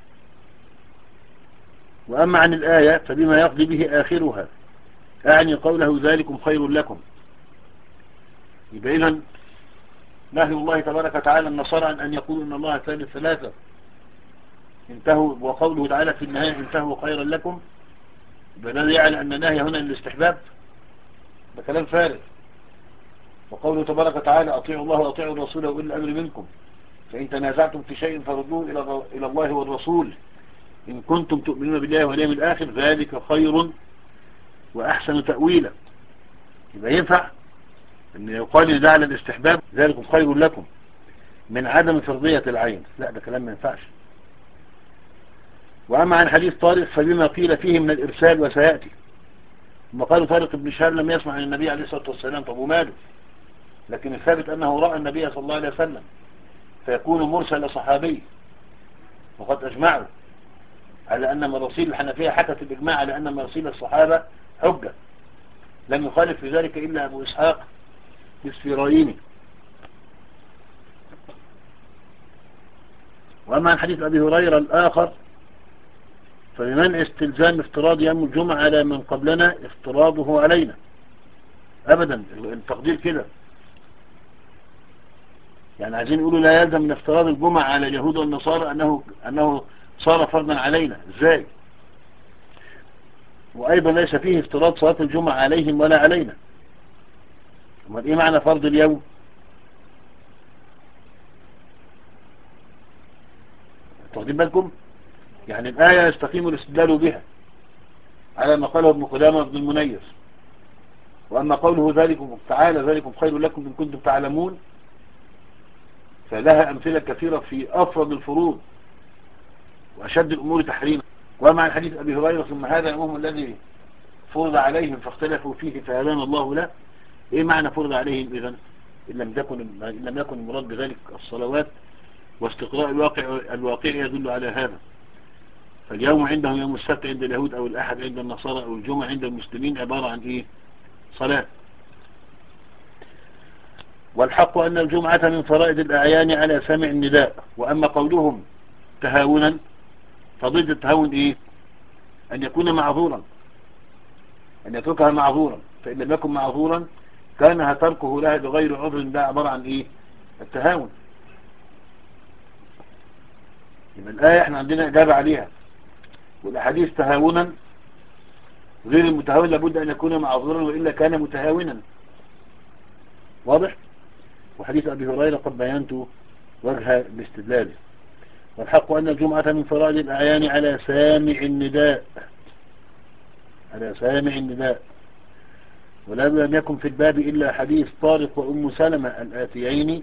وأما عن الآية فبما يقضي به آخرها، أعني قوله ذلكم خير لكم. يبقى إذن نهي الله تبارك وتعالى النصارى عن أن يقولوا إن الله ثالث ثلاثة انتهوا، وقوله تعالى في النهاية انتهوا خيرا لكم، بنادي يعني أن النهي هنا الاستحباب، ده كلام فارغ. وقوله تبارك وتعالى أطيعوا الله وأطيعوا الرسول وأولي الأمر منكم فإن تنازعتم في شيء فردوه إلى الله والرسول إن كنتم تؤمنون بالله واليوم الآخر ذلك خير وأحسن تأويلا. يبقى ينفع أن يقال إن ده على الاستحباب ذلكم خير لكم من عدم فرضية العين، لا ده كلام ما ينفعش. وأما عن حديث طارق فبما قيل فيه من الإرسال وسيأتي. ثم قالوا طارق بن شهاب لم يسمع عن النبي عليه الصلاة والسلام، طب وماله؟ لكن الثابت أنه رأى النبي صلى الله عليه وسلم فيكون مرسل صحابي. وقد أجمعوا على أن مراسيل الحنفية حكت الإجماع على أن مراسيل الصحابة حجة، لم يخالف في ذلك إلا أبو إسحاق السفرايني. وأما عن حديث أبي هريرة الآخر فبمن استلزام افتراض يوم الجمعة على من قبلنا افتراضه علينا، أبدا التقدير كده. يعني عايزين يقولوا لا يلزم من افتراض الجمعة على اليهود والنصارى أنه, أنه صار فرضا علينا، ازاي؟ وأيضا ليس فيه افتراض صلاة الجمعة عليهم ولا علينا. امال ايه معنى فرض اليوم؟ تاخدين بالكم؟ يعني الآية يستقيم الاستدلال بها على ما قاله ابن قدامة بن المنير. وأما قوله ذلكم تعالى ذلكم خير لكم إن كنتم تعلمون فلها أمثلة كثيرة في أفرض الفروض وأشد الأمور تحريما. ومع الحديث أبي هريرة ثم هذا الأمم الذي فرض عليهم فاختلفوا فيه فهدانا الله له، إيه معنى فرض عليهم إذن؟ إن لم يكن إن لم يكن المراد بذلك الصلوات، واستقراء الواقع الواقع يدل على هذا. فاليوم عندهم يوم السبت عند اليهود، أو الأحد عند النصارى، أو الجمعة عند المسلمين عبارة عن إيه؟ صلاة. والحق أن الجمعة من فرائض الأعيان على سامع النداء. وأما قولهم تهاونا فضد التهاون إيه؟ أن يكون معذورا، أن يتركها معذورا، فإن لم يكن معذورا كانها تركه لها بغير عذر، ده عبارة عن إيه؟ التهاون. يبقى الآية احنا عندنا إجابة عليها، والأحاديث تهاونا غير المتهاون لابد أن يكون معذورا وإلا كان متهاونا. واضح؟ وحديث أبي هريرة قد بينت وجه الاستدلال. والحق أن الجمعة من فرائض الأعيان على سامع النداء، على سامع النداء. ولم يكن في الباب إلا حديث طارق وأم سلمة الآتيين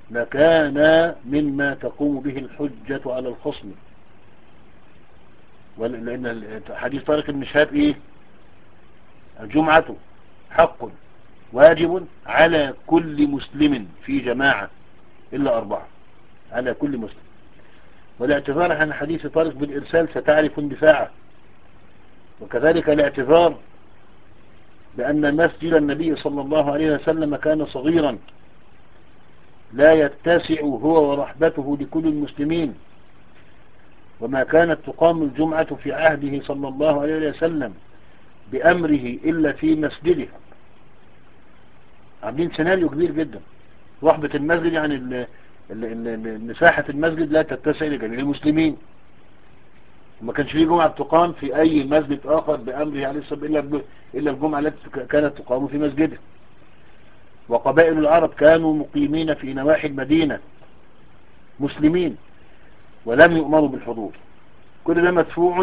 لكان مما تقوم به الحجة على الخصم. لأن حديث طارق بن شهاب إيه؟ الجمعة حق واجب على كل مسلم في جماعة إلا أربعة، على كل مسلم. والاعتذار عن حديث طارق بالإرسال ستعرف اندفاعه. وكذلك الاعتذار بأن مسجد النبي صلى الله عليه وسلم كان صغيرا لا يتسع هو ورحبته لكل المسلمين، وما كانت تقام الجمعة في عهده صلى الله عليه وسلم بأمره إلا في مسجده. عاملين سيناريو كبير جدا، رحبة المسجد يعني ال ال ال مساحة المسجد لا تتسع لجميع المسلمين، وما كانش فيه جمعة تقام في أي مسجد آخر بأمره عليه الصلاة والسلام إلا الجمعة التي كانت تقام في مسجده. وقبائل العرب كانوا مقيمين في نواحي المدينة مسلمين ولم يؤمروا بالحضور. كل ده مدفوع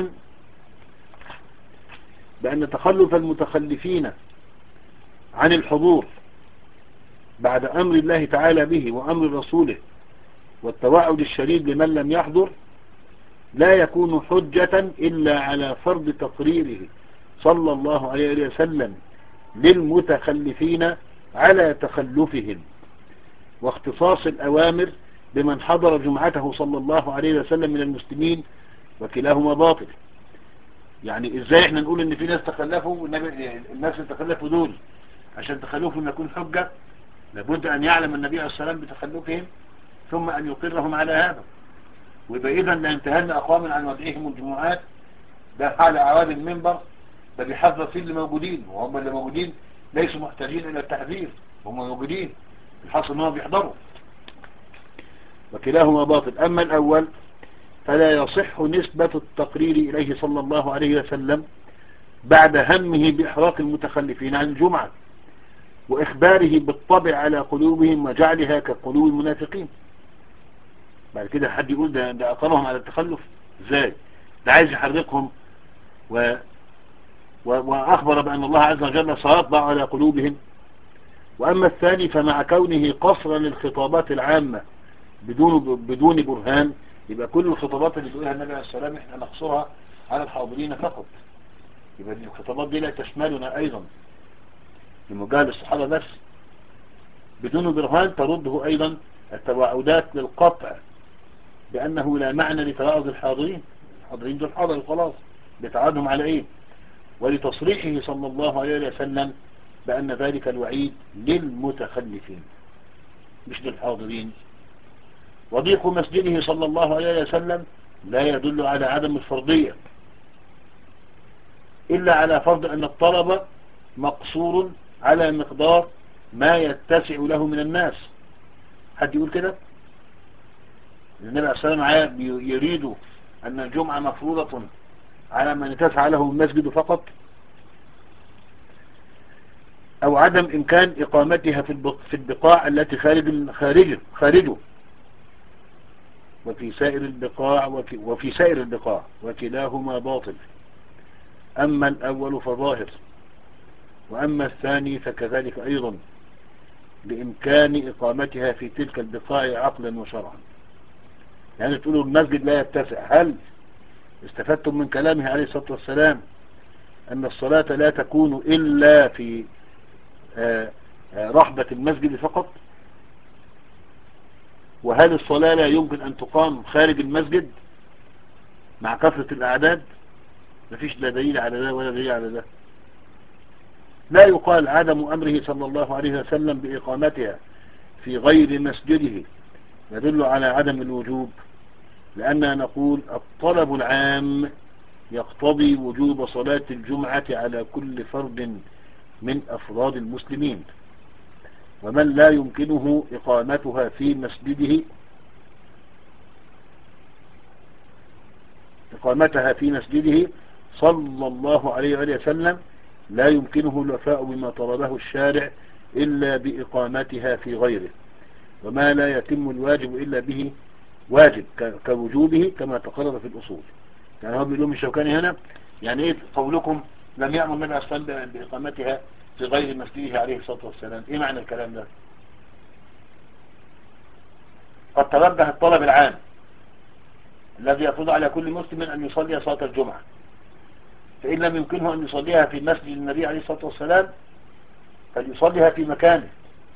بأن تخلف المتخلفين عن الحضور بعد أمر الله تعالى به وأمر رسوله والتوعد الشديد لمن لم يحضر لا يكون حجة إلا على فرض تقريره صلى الله عليه وسلم للمتخلفين على تخلفهم، واختصاص الأوامر بمن حضر جمعته صلى الله عليه وسلم من المسلمين، وكلاهما باطل. يعني ازاي احنا نقول ان في ناس تخلفوا والنبي الناس اللي تخلفوا دول عشان تخلفهم يكون حجة؟ لابد ان يعلم النبي عليه السلام بتخلفهم ثم ان يقرهم على هذا. ويبقى اذا لا ينتهن اقوام عن وضعهم الجمعات ده على اعواد المنبر، ده بيحذر فيه اللي موجودين، وهم اللي موجودين ليسوا محتاجين الى التحذير، هم موجودين الحاصل انهم بيحضروا، وكلاهما باطل. اما الاول فلا يصح نسبة التقرير إليه صلى الله عليه وسلم بعد همه بإحراق المتخلفين عن الجمعة وإخباره بالطبع على قلوبهم وجعلها كقلوب المنافقين. بعد كده حد يقول ده, ده أقرهم على التخلف ازاي؟ ده عايز يحرقهم و... و... وأخبر بأن الله عز وجل سيطبع على قلوبهم. وأما الثاني فمع كونه قصرا للخطابات العامة بدون بدون برهان، يبقى كل الخطابات اللي بيقولها النبي عليه السلام احنا نقصرها على الحاضرين فقط، يبقى دي الخطابات دي لا تشملنا ايضا لمجال الصحابة بس. بدون برهان ترده ايضا التوعدات للقطع بانه لا معنى لتوعد الحاضرين، الحاضرين دول حاضروا خلاص، بتعادهم على ايه؟ ولتصريحه صلى الله عليه وسلم بان ذلك الوعيد للمتخلفين مش للحاضرين. وضيق مسجده صلى الله عليه وسلم لا يدل على عدم الفرضية إلا على فرض أن الطلب مقصور على مقدار ما يتسع له من الناس. حد يقول كده؟ النبي عليه الصلاة والسلام يريد أن الجمعة مفروضة على من يتسع له المسجد فقط، أو عدم إمكان إقامتها في البقاع التي خارج خارجه خارجه وفي سائر البقاع وفي سائر البقاع وكلاهما باطل. أما الأول فظاهر، وأما الثاني فكذلك أيضا بإمكان إقامتها في تلك البقاع عقلا وشرعا. يعني تقولوا المسجد لا يتسع، هل استفدتم من كلامه عليه الصلاة والسلام أن الصلاة لا تكون إلا في رحبة المسجد فقط؟ وهل الصلاة لا يمكن أن تقام خارج المسجد مع كثرة الأعداد؟ مفيش لا دليل على ده ولا دليل على ده. لا يقال عدم أمره صلى الله عليه وسلم بإقامتها في غير مسجده يدل على عدم الوجوب، لأننا نقول الطلب العام يقتضي وجوب صلاة الجمعة على كل فرد من أفراد المسلمين، ومن لا يمكنه إقامتها في مسجده إقامتها في مسجده صلى الله عليه وسلم لا يمكنه الوفاء بما طلبه الشارع إلا بإقامتها في غيره، وما لا يتم الواجب إلا به واجب كوجوبه كما تقرر في الأصول. يعني هو بيقولون الشوكاني هنا يعني إيه قولكم لم يأمر النبي صلى الله عليه وسلم بإقامتها في غير مسجده عليه الصلاة والسلام؟ إيه معنى الكلام ده؟ قد ترجح الطلب العام الذي يفرض على كل مسلم أن يصلي صلاة الجمعة، فإن لم يمكنه أن يصليها في مسجد النبي عليه الصلاة والسلام فليصليها في مكانه،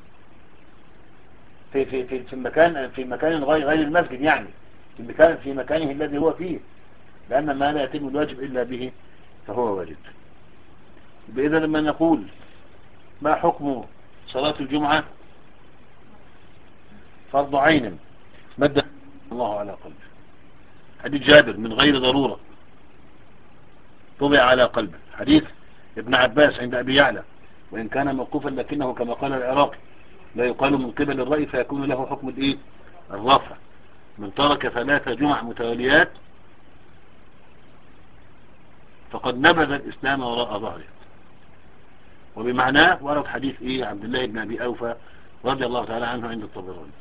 في في في في مكان في مكان غير غير المسجد، يعني في مكان في مكانه الذي هو فيه، لأن ما لا يتم الواجب إلا به فهو واجب. إذا لما نقول ما حكم صلاة الجمعة فرض عين مد الله على قلبه، حديث جابر من غير ضرورة طبع على قلبه، حديث ابن عباس عند أبي يعلى وإن كان موقوفا لكنه كما قال العراقي لا يقال من قبل الرأي فيكون له حكم الإيه؟ الرفع. من ترك ثلاث جمع متواليات فقد نبذ الإسلام وراء ظهره. وبمعناه ورد حديث إيه عبد الله بن أبي أوفى رضي الله تعالى عنه عند الطبراني،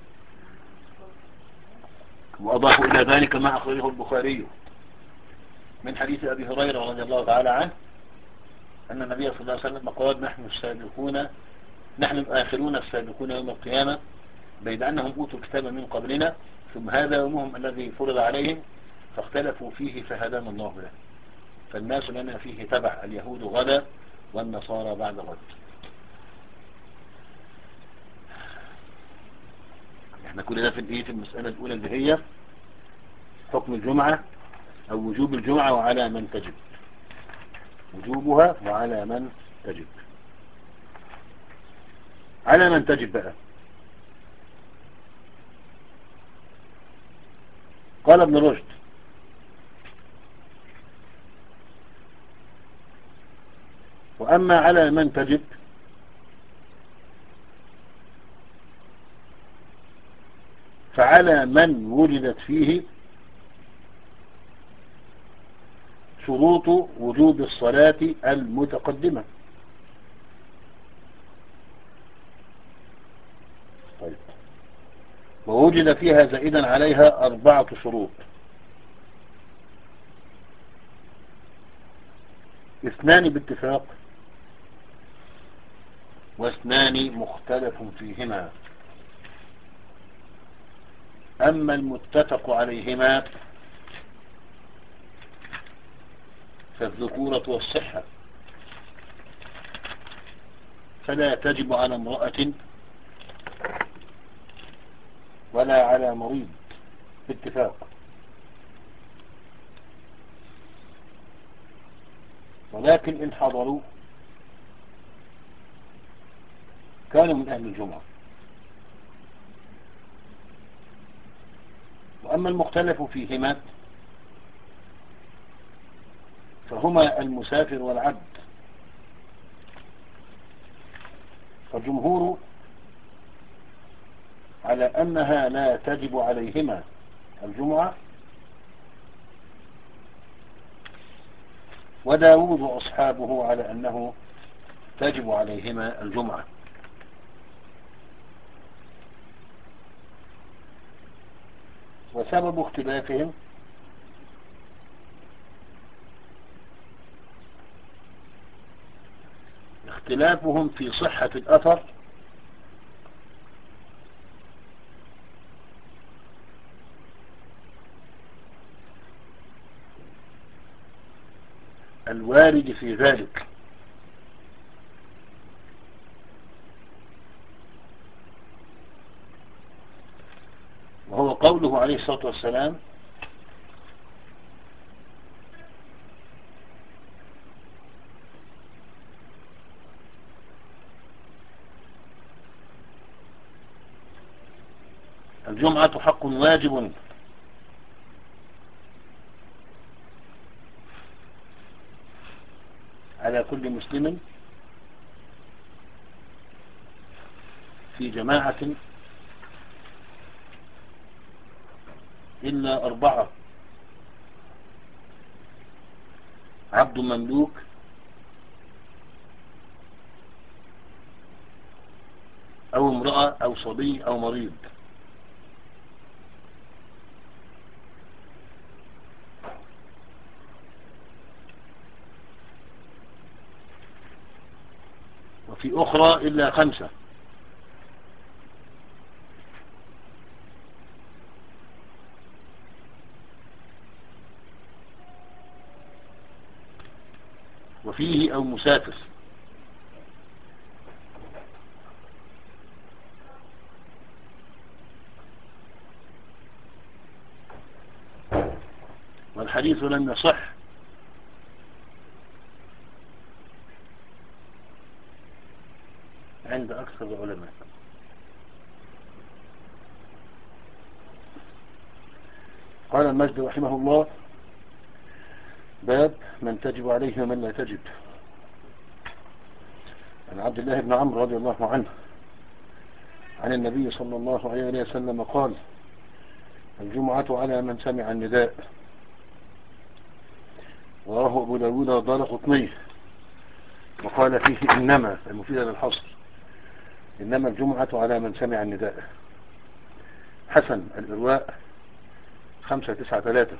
وأضافوا إلى ذلك ما أخرجه البخاري من حديث أبي هريرة رضي الله تعالى عنه أن النبي صلى الله عليه وسلم قال نحن السابقون نحن الآخرون السابقون يوم القيامة بيد أنهم أوتوا الكتاب من قبلنا ثم هذا يومهم الذي فرض عليهم فاختلفوا فيه فهدانا الله له، فالناس لنا فيه تبع، اليهود غدا والنصارى بعد غد. احنا كل ده في الايه في المسألة الأولى اللي هي حكم الجمعة أو وجوب الجمعة وعلى من تجب، وجوبها وعلى من تجب. على من تجب بقى قال ابن رشد وأما على من تجب فعلى من وجدت فيه شروط وجوب الصلاة المتقدمة. طيب. ووجد فيها زائدا عليها أربعة شروط، اثنان باتفاق واثنان مختلف فيهما. أما المتفق عليهما فالذكورة والصحة، فلا تجب على امرأة ولا على مريض باتفاق، ولكن إن حضروا كانوا من أهل الجمعة. وأما المختلف فيهما فهما المسافر والعبد، فالجمهور على أنها لا تجب عليهما الجمعة، وداود وأصحابه على أنه تجب عليهما الجمعة. وسبب اختلافهم اختلافهم في صحة الأثر الوارد في ذلك، وهو قوله عليه الصلاة والسلام الجمعة حق واجب على كل مسلم في جماعة إلا أربعة: عبد مملوك أو امرأة أو صبي أو مريض. وفي أخرى إلا خمسة: فيه أو مسافر. والحديث لم يصح عند أكثر العلماء. قال المجد رحمه الله: باب من تجب عليه ومن لا تجب. عن عبد الله بن عمرو رضي الله عنه عن النبي صلى الله عليه وسلم قال: الجمعة على من سمع النداء. ورواه أبو داود والدارقطني وقال فيه إنما، المفيدة للحصر، إنما الجمعة على من سمع النداء. حسن الإرواء خمسة تسعة ثلاثة.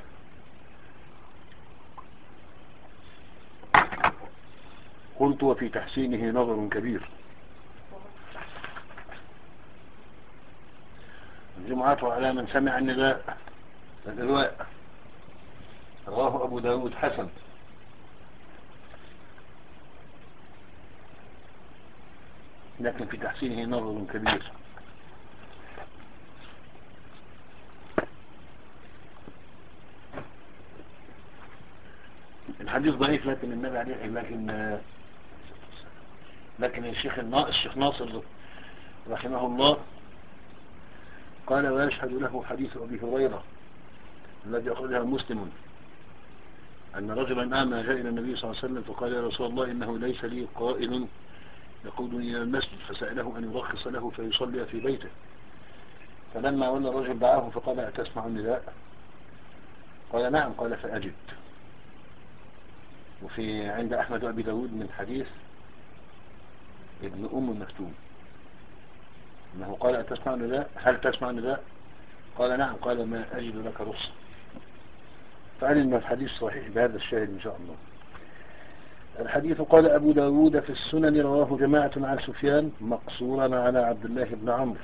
قلت: وفي تحسينه نظر كبير. الجمعة على من سمع النداء الإرواء، رواه أبو داود حسن. لكن في تحسينه نظر كبير. الحديث ضعيف، لكن النبي عليه لكن لكن الشيخ الشيخ ناصر رحمه الله قال: ويشهد له حديث أبي هريرة الذي أخرجها مسلم أن رجلا أعمى جاء إلى النبي صلى الله عليه وسلم فقال: يا رسول الله، إنه ليس لي قائل يقودني إلى المسجد، فسأله أن يرخص له فيصلي في بيته. فلما ولى الرجل دعاه فقال: أتسمع النداء؟ قال: نعم. قال: فأجب. وفي عند أحمد وأبي داود من حديث ابن أم مكتوم أنه قال: أتسمع النداء؟ هل تسمع النداء؟ قال: نعم. قال: ما أجد لك رخصة. فقال إن الحديث صحيح بهذا الشاهد إن شاء الله. الحديث قال أبو داود في السنن: رواه جماعة عن سفيان مقصورا على عبد الله بن عمرو،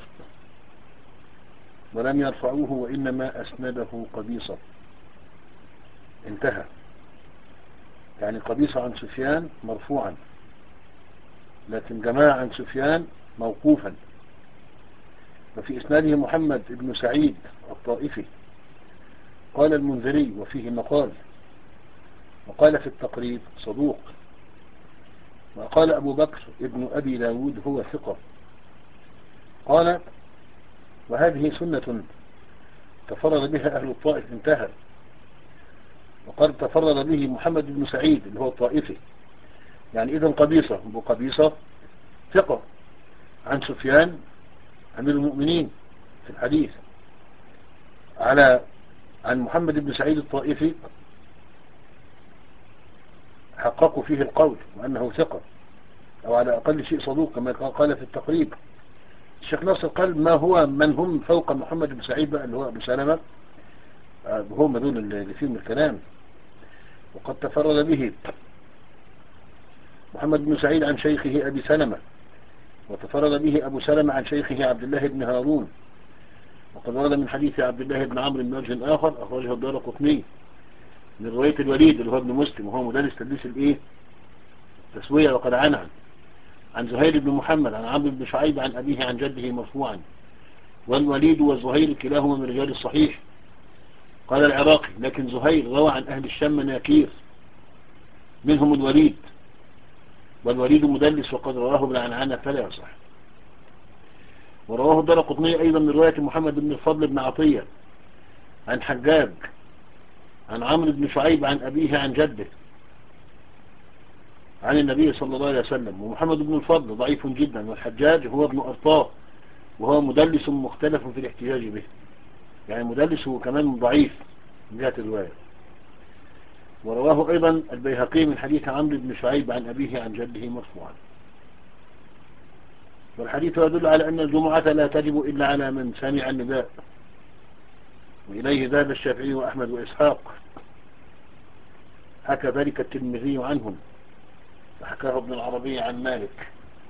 ولم يرفعوه وإنما أسنده قبيصة. انتهى. يعني قبيصة عن سفيان مرفوعا، لكن جماعة عن سفيان موقوفا. وفي إسناده محمد بن سعيد الطائفي. قال المنذري وفيه مقال، وقال في التقريب صدوق. وقال أبو بكر ابن أبي داود هو ثقة. قال: وهذه سنة تفرد بها أهل الطائف. انتهى. وقد تفرد به محمد بن سعيد اللي هو الطائفي. يعني إذن قبيصة وقبيصة ثقة عن سفيان أمير المؤمنين في الحديث، على عن محمد بن سعيد الطائفي حققوا فيه القول وأنه ثقة، أو على أقل شيء صدوق كما قال في التقريب. الشيخ ناصر قال: ما هو من هم فوق محمد بن سعيد بقى اللي هو أبو سلمة، هم دول اللي فيهم الكلام. وقد تفرد به محمد بن سعيد عن شيخه أبي سلمة، وتفرد به أبو سلمة عن شيخه عبد الله بن هارون. وقد ورد من حديث عبد الله بن عمرو من وجه آخر أخرجه الدارقطني من رواية الوليد اللي هو ابن مسلم، وهو مدرس تدليس الإيه تسوية. وقد عنعن عن زهير بن محمد عن عمرو بن شعيب عن أبيه عن جده مرفوعا: والوليد وزهير كلاهما من رجال الصحيح. قال العراقي: لكن زهير روى عن أهل الشام مناكير منهم الوليد، والوليد مدلس وقد رواه بالعنعنة فلا يصح. ورواه الدارقطني أيضا من رواية محمد بن الفضل بن عطية عن حجاج عن عمرو بن شعيب عن أبيه عن جده عن النبي صلى الله عليه وسلم. ومحمد بن الفضل ضعيف جدا، والحجاج هو ابن أرطاه وهو مدلس مختلف في الاحتجاج به، يعني مدلس هو كمان ضعيف من جهة الرواية. ورواه أيضا البيهقي من حديث عمرو بن شعيب عن أبيه عن جده مرفوعا. والحديث يدل على أن الجمعة لا تجب إلا على من سمع النداء، وإليه ذهب الشافعي وأحمد وإسحاق، حكى ذلك الترمذي عنهم، وحكاه ابن العربي عن مالك،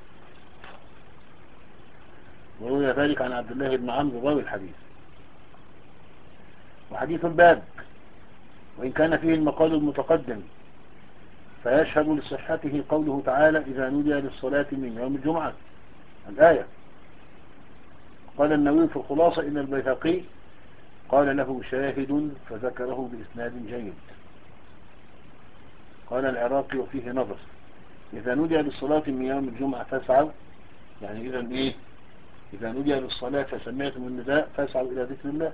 وروي ذلك عن عبد الله بن عمرو راوي الحديث. وحديث الباب وإن كان فيه المقال المتقدم فيشهد لصحته قوله تعالى إذا نودي للصلاة من يوم الجمعة الآية. قال النووي في الخلاصة إن البيهقي قال له شاهد فذكره بإسناد جيد. قال العراقي وفيه نظر إذا نودي للصلاة من يوم الجمعة فاسعوا، يعني إذا إيه؟ إذا نودي للصلاة فسمعتم النداء فاسعوا إلى ذكر الله.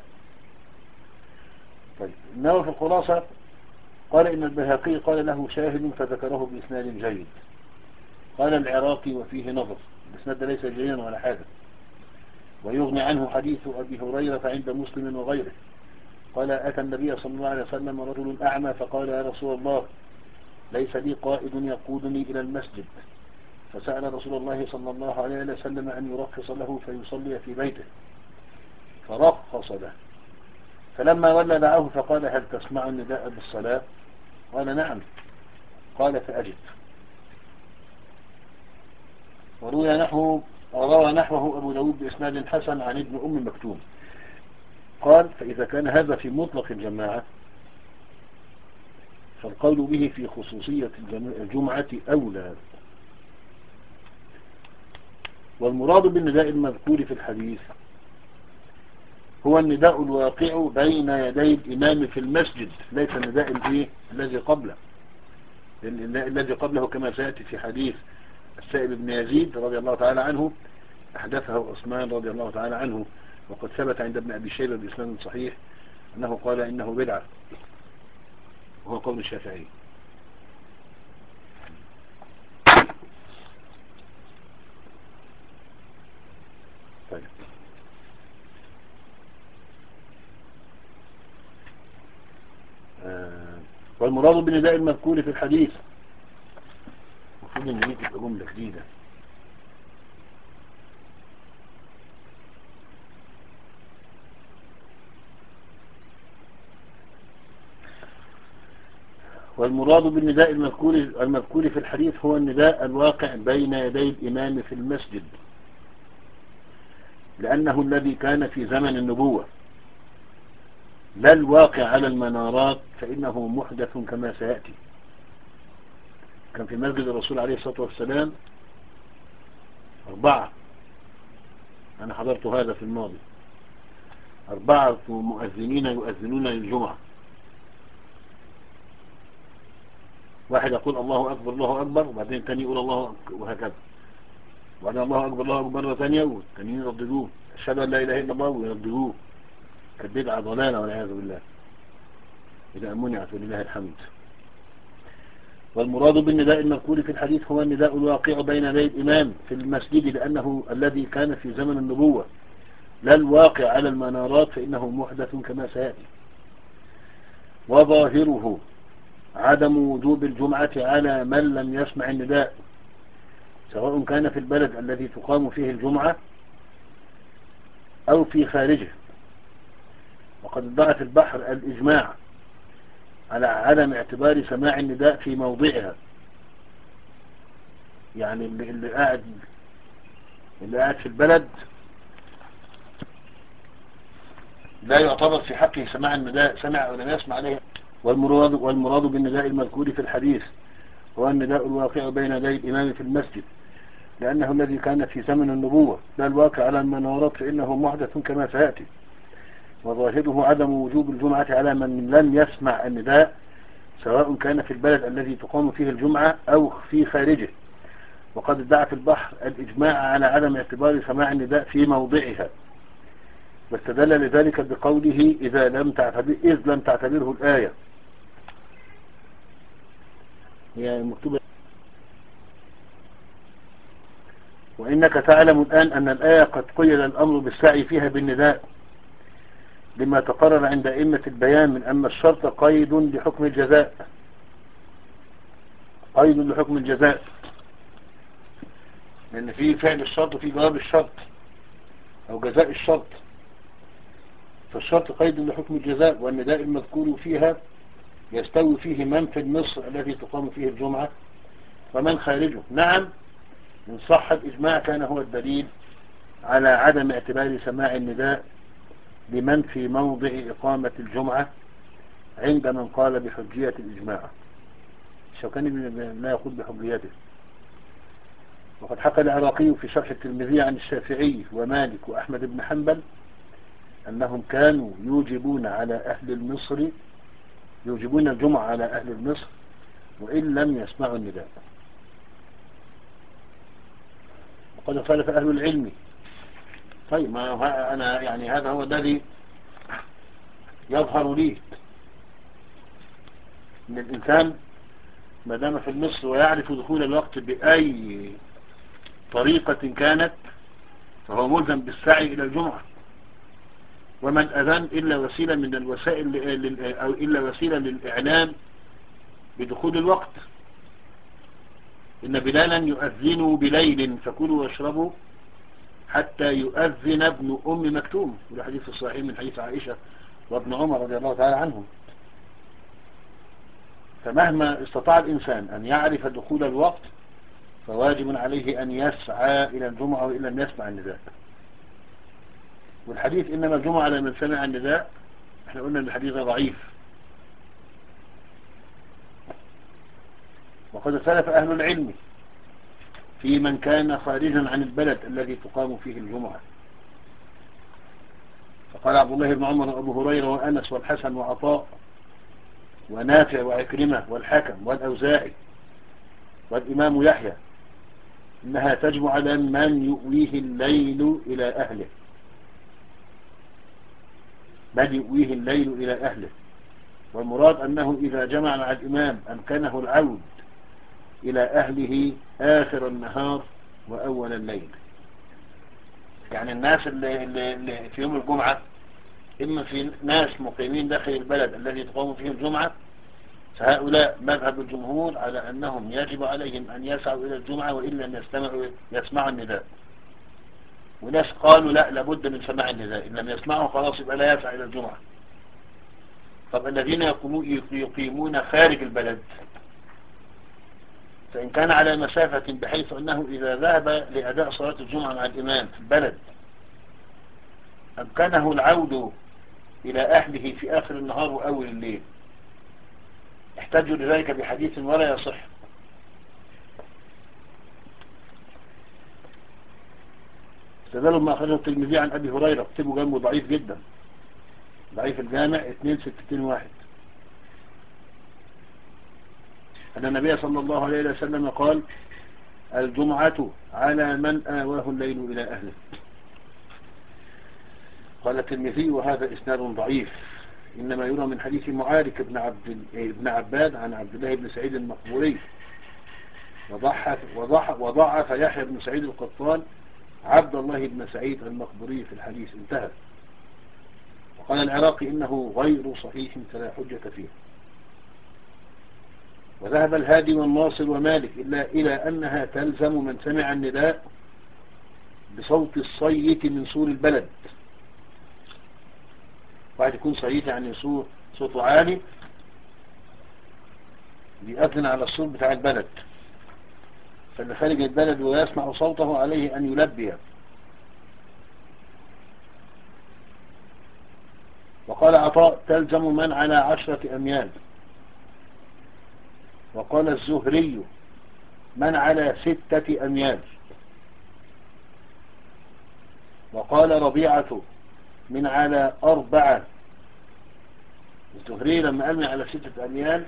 طيب النووي في الخلاصة قال إن البيهقي قال له شاهد فذكره بإسناد جيد. قال العراقي وفيه نظر، الإسناد ليس جيدا ولا حاجة، ويغني عنه حديث أبي هريرة عند مسلم وغيره. قال أتى النبي صلى الله عليه وسلم رجل أعمى فقال يا رسول الله ليس لي قائد يقودني إلى المسجد، فسأل رسول الله صلى الله عليه وسلم أن يرخص له فيصلي في بيته، فرخص له. فلما ولى دعاه فقال هل تسمع النداء بالصلاة؟ قال نعم. قال فأجب. وروى نحوه وروى نحوه أبو داود بإسناد حسن عن ابن أم مكتوم. قال فإذا كان هذا في مطلق الجماعة فالقول به في خصوصية الجمعة أولى. والمراد بالنداء المذكور في الحديث هو النداء الواقع بين يدي الإمام في المسجد، ليس النداء الايه الذي قبله. الذي قبله كما سيأتي في حديث السائب بن يزيد رضي الله تعالى عنه أحدثه عثمان رضي الله تعالى عنه، وقد ثبت عند ابن أبي شيبة بإسناد صحيح أنه قال إنه بدعة، وهو قول الشافعي. طيب آه. والمراد بالنداء المذكور في الحديث، المفروض ان دي تبقى جملة جديدة. والمراد بالنداء المذكور المذكور في الحديث هو النداء الواقع بين يدي الإمام في المسجد، لأنه الذي كان في زمن النبوة، لا الواقع على المنارات فإنه محدث كما سيأتي. كان في مسجد الرسول عليه الصلاة والسلام أربعة، أنا حضرت هذا في الماضي، أربعة مؤذنين يؤذنون للجمعة. واحد يقول الله أكبر الله أكبر، وبعدين الثاني يقول الله أكبر، وهكذا، وبعدين الله أكبر الله أكبر مرة ثانية، والثانيين يرددوه أشهد أن لا إله إلا الله ويرددوه. كانت بدعة ضلالة والعياذ بالله إذا منعت ولله الحمد. والمراد بالنداء المذكور في الحديث هو النداء الواقع بين يدي الإمام في المسجد، لأنه الذي كان في زمن النبوة، لا الواقع على المنارات فإنه محدث كما سيأتي. وظاهره عدم وجوب الجمعة على من لم يسمع النداء، سواء كان في البلد الذي تقام فيه الجمعة أو في خارجه. وقد ادعى في البحر الإجماع على عدم اعتبار سماع النداء في موضعها، يعني اللي, اللي قاعد اللي قاعد في البلد لا يعتبر في حقه سماع النداء، سمع أو لم يسمع عليه. والمراد, والمراد بالنداء المذكور في الحديث هو النداء الواقع بين يدي الإمام في المسجد، لأنه الذي كان في زمن النبوة، لا الواقع على المنارات فإنه محدث كما سيأتي. وظاهره عدم وجوب الجمعة على من لم يسمع النداء، سواء كان في البلد الذي تقام فيه الجمعة أو في خارجه. وقد ادعى في البحر الإجماع على عدم اعتبار سماع النداء في موضعها، واستدل لذلك بقوله إذا لم تعتبر إذ لم تعتبره الآية، هي مكتوبة. وإنك تعلم الآن أن الآية قد قيد الأمر بالسعي فيها بالنداء، لما تقرر عند أئمة البيان من أن الشرط قيد لحكم الجزاء، قيد لحكم الجزاء، لأن في فعل الشرط وفي جواب الشرط أو جزاء الشرط. فالشرط قيد لحكم الجزاء، والنداء المذكور فيها يستوي فيه من في النصر الذي تقام فيه الجمعة ومن خارجه. نعم إن صح الإجماع كان هو الدليل على عدم اعتبار سماع النداء لمن في موضع إقامة الجمعة عند من قال بحجية الإجماع. الشوكاني لا يقول بحجيته. وقد حكى العراقي في شرح الترمذي عن الشافعي ومالك وأحمد بن حنبل أنهم كانوا يوجبون على أهل المصر يوجبون الجمعة على أهل المصر وإن لم يسمعوا النداء. وقد اختلف أهل العلم. طيب ما أنا يعني هذا هو الذي يظهر لي أن الإنسان ما دام في مصر ويعرف دخول الوقت بأي طريقة كانت فهو ملزم بالسعي إلى الجمعة. وما الأذان إلا وسيلة من الوسائل أو إلا وسيلة للإعلام بدخول الوقت. إن بلالا يؤذن بليل فكلوا واشربوا حتى يؤذن ابن أم مكتوم، وده حديث الصحيح من حديث عائشة وابن عمر رضي الله تعالى عنهم. فمهما استطاع الإنسان أن يعرف دخول الوقت فواجب عليه أن يسعى إلى الجمعة وإن لم يسمع النداء. والحديث إنما الجمعة على من سمع النداء، احنا قلنا أن الحديث ضعيف. وقد اختلف أهل العلم في من كان خارجا عن البلد الذي تقام فيه الجمعة. فقال عبد الله بن عمر وأبو هريرة وأنس والحسن وعطاء ونافع وعكرمة والحكم والأوزاعي والإمام يحيى إنها تجب على من يؤويه الليل إلى أهله من يؤويه الليل إلى أهله والمراد أنه إذا جمع مع الإمام أمكنه العود إلى أهله آخر النهار وأول الليل. يعني الناس اللي, اللي في يوم الجمعة إما في ناس مقيمين داخل البلد الذي تقوم فيه الجمعة، فهؤلاء مذهب الجمهور على أنهم يجب عليهم أن يسعوا إلى الجمعة وإلا أن يستمعوا يسمعوا النداء. وناس قالوا لا، لابد من سماع النداء، إن لم يسمعوا خلاص يبقى لا يسعى إلى الجمعة. طب الذين يقيمون خارج البلد فإن كان على مسافة بحيث أنه إذا ذهب لأداء صلاة الجمعة مع الإمام في البلد أمكنه العود إلى أهله في آخر النهار وأول الليل، احتجوا لذلك بحديث ولا يصح. استدلوا ما أخرجه الترمذي عن أبي هريرة، اكتبوا جنبه ضعيف جدا، ضعيف الجامع اثنين ستين واحد، أن النبي صلى الله عليه وسلم قال الجمعة على من آواه الليل إلى أهله. قال الترمذي وهذا إسناد ضعيف، إنما يرى من حديث معارك بن عبد ابن عباد عن عبد الله بن سعيد المقبوري، وضعف وضعف وضعف يحيى بن سعيد القطان عبد الله بن سعيد المقبوري في الحديث، انتهى. وقال العراقي إنه غير صحيح فلا حجة فيه. وذهب الهادي والناصر ومالك إلا إلى أنها تلزم من سمع النداء بصوت الصيت من سور البلد. واحد يكون صيت يعني صوت صوته عالي بيأذن على الصوت بتاع البلد، فاللي خارج البلد ويسمع صوته عليه أن يلبي. وقال عطاء تلزم من على عشرة أميال. وقال الزهري من على ستة أميال. وقال ربيعة من على أربعة. الزهري لما قال من على ستة أميال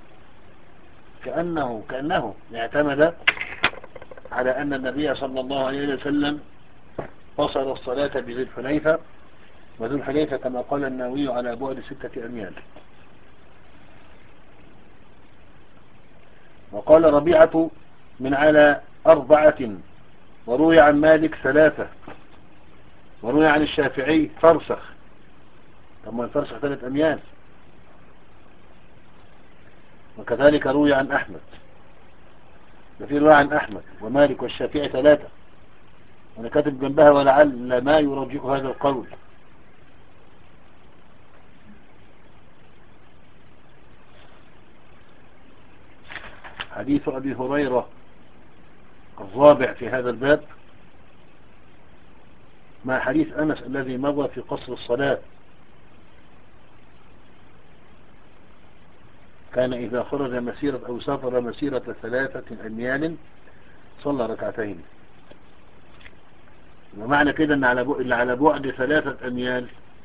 كأنه كأنه اعتمد على أن النبي صلى الله عليه وسلم فصل الصلاة بذي الحليفة، وذو الحليفة كما قال النووي على بعد ستة أميال. وقال ربيعة من على أربعة، وروي عن مالك ثلاثة، وروي عن الشافعي فرسخ. طب ما الفرسخ ثلاث أميال. وكذلك روي عن أحمد، وفي روي عن أحمد ومالك والشافعي ثلاثة، وأنا كاتب جنبها ولعل ما يرجح هذا القول. حديث أبي هريرة الرابع في هذا الباب مع حديث أنس الذي مضى في قصر الصلاة، كان إذا خرج مسيرة أو سافر مسيرة ثلاثة أميال صلى ركعتين. ومعنى كده أن على بعد, على بعد ثلاثة أميال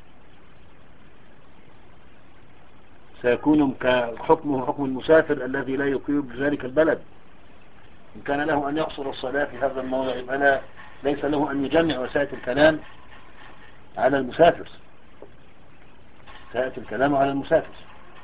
سيكون كحكمه حكم المسافر الذي لا يقيم بذلك البلد. إن كان له أن يقصر الصلاة في هذا الموضع يبقى لا ليس له أن يجمع، وسيأتي الكلام على المسافر سيأتي الكلام على المسافر.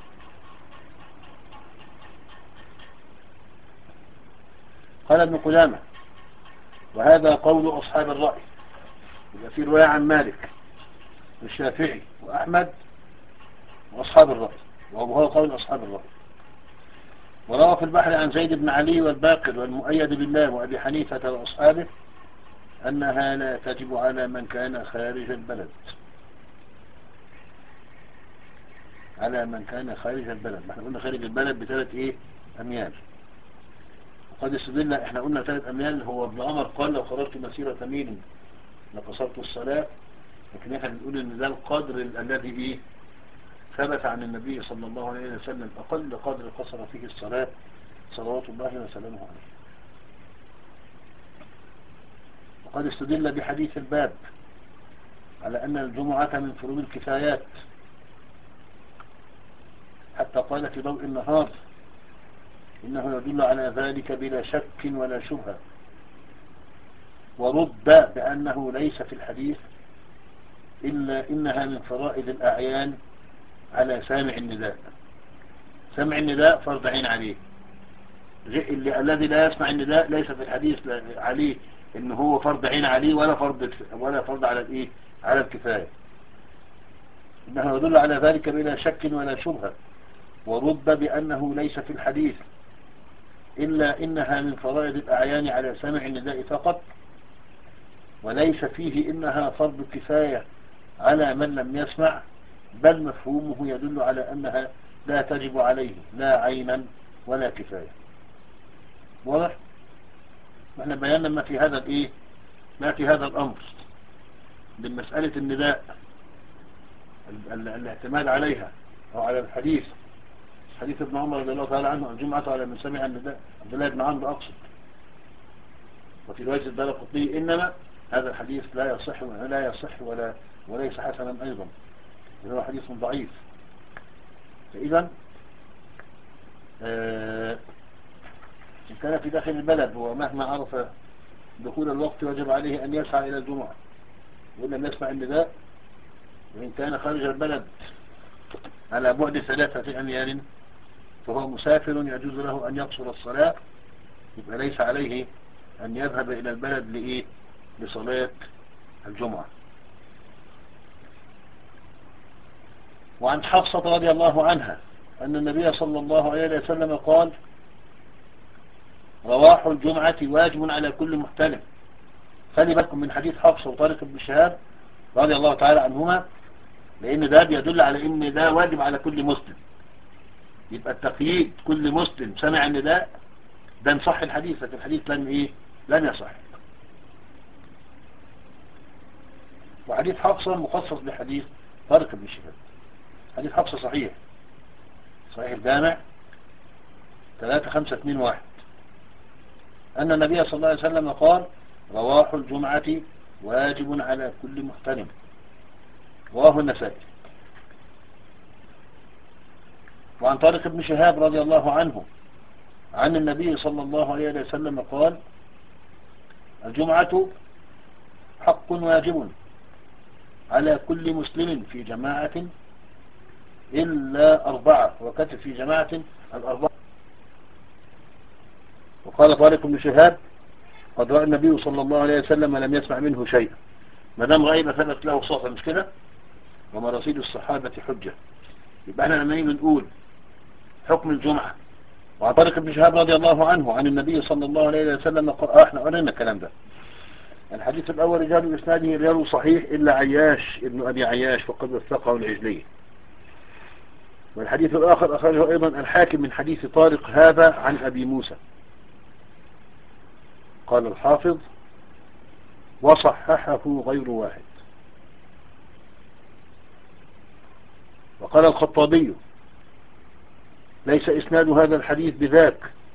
قال ابن قدامة: وهذا قول أصحاب الرأي. يبقى في رواية عن مالك والشافعي وأحمد وأصحاب الرأي، وهو قول أصحاب الرأي. وروى في البحر عن زيد بن علي والباقر والمؤيد بالله وأبي حنيفة وأصحابه أنها لا تجب على من كان خارج البلد على من كان خارج البلد احنا قلنا خارج البلد بثلاث ايه أميال. وقد استدل، احنا قلنا ثلاث أميال. هو ابن عمر قال: لو خرجت مسيرة ميل لقصرت الصلاة، لكن احنا بنقول ان ده القدر الذي ايه ثبت عن النبي صلى الله عليه وسلم، أقل قدر قصر فيه الصلاة صلوات الله وسلامه عليه. وقد استدل بحديث الباب على أن الجمعة من فروض الكفايات، حتى قال في ضوء النهار: إنه يدل على ذلك بلا شك ولا شبهة. ورد بأنه ليس في الحديث إلا إنها من فرائض الأعيان على سامع النداء. سمع النداء فرض عين عليه، الذي لا يسمع النداء ليس في الحديث عليه إنه هو فرض عين عليه ولا فرض ولا فرض على الإيه على الكفاية. إنه يدل على ذلك بلا شك ولا شبهة. ورد بأنه ليس في الحديث إلا إنها من فرائض الأعيان على سامع النداء فقط، وليس فيه إنها فرض كفاية على من لم يسمع، بل مفهومه يدل على أنها لا تجب عليه لا عينا ولا كفاية. واضح؟ احنا بيانا ما في هذا الايه ما في هذا الأمر من مسألة النداء، الاعتماد عليها أو على الحديث حديث ابن عمر رضي الله تعالى عنه: الجمعة على من سمع النداء. عبد الله بن عمرو أقصد. وفي رواية الدارقطني: إنما هذا الحديث لا يصح ولا يصح ولا وليس حسنا أيضا، وهو حديث ضعيف. فإذا آه إن كان في داخل البلد ومهما عرف دخول الوقت وجب عليه أن يسعى إلى الجمعة وإن لم يسمع النداء. وإن كان خارج البلد على بعد ثلاثة أميال فهو مسافر يجوز له أن يقصر الصلاة، يبقى ليس عليه أن يذهب إلى البلد لإيه لصلاة الجمعة. وعن حفصة رضي الله عنها أن النبي صلى الله عليه وسلم قال: رواح الجمعة واجب على كل محتلم. خلي بالكم من حديث حفصة وطارق بن شهاب رضي الله تعالى عنهما، لأن ده بيدل على أن ده واجب على كل مسلم. يبقى التقييد كل مسلم سمع النداء ده نصح الحديث، لكن الحديث لم إيه لم يصح. وحديث حفصة مخصص بحديث طارق بن شهاب. حديث حفصة صحيح صحيح الجامع ثلاثة خمسة اثنين واحد أن النبي صلى الله عليه وسلم قال: رواح الجمعة واجب على كل محترم. رواه النسائي. وعن طارق بن شهاب رضي الله عنه عن النبي صلى الله عليه وسلم قال: الجمعة حق واجب على كل مسلم في جماعة إلا أربعة، وكتب في جماعة الأربعة. وقال طارق بن شهاب: قد رأى النبي صلى الله عليه وسلم لم يسمع منه شيئا. ما دام رأي ما ثبت له صوتا، مش كده؟ ومراسيل الصحابة حجة. يبقى احنا لما نيجي نقول حكم الجمعة وعن طارق بن شهاب رضي الله عنه عن النبي صلى الله عليه وسلم قال: اه احنا قلنا الكلام ده. الحديث الأول رجال إسناده رجال صحيح إلا عياش ابن أبي عياش فقد وثقه العجلي. والحديث الآخر أخرجه أيضا الحاكم من حديث طارق هذا عن أبي موسى. قال الحافظ: وصححه غير واحد. وقال الخطابي: ليس إسناد هذا الحديث بذاك،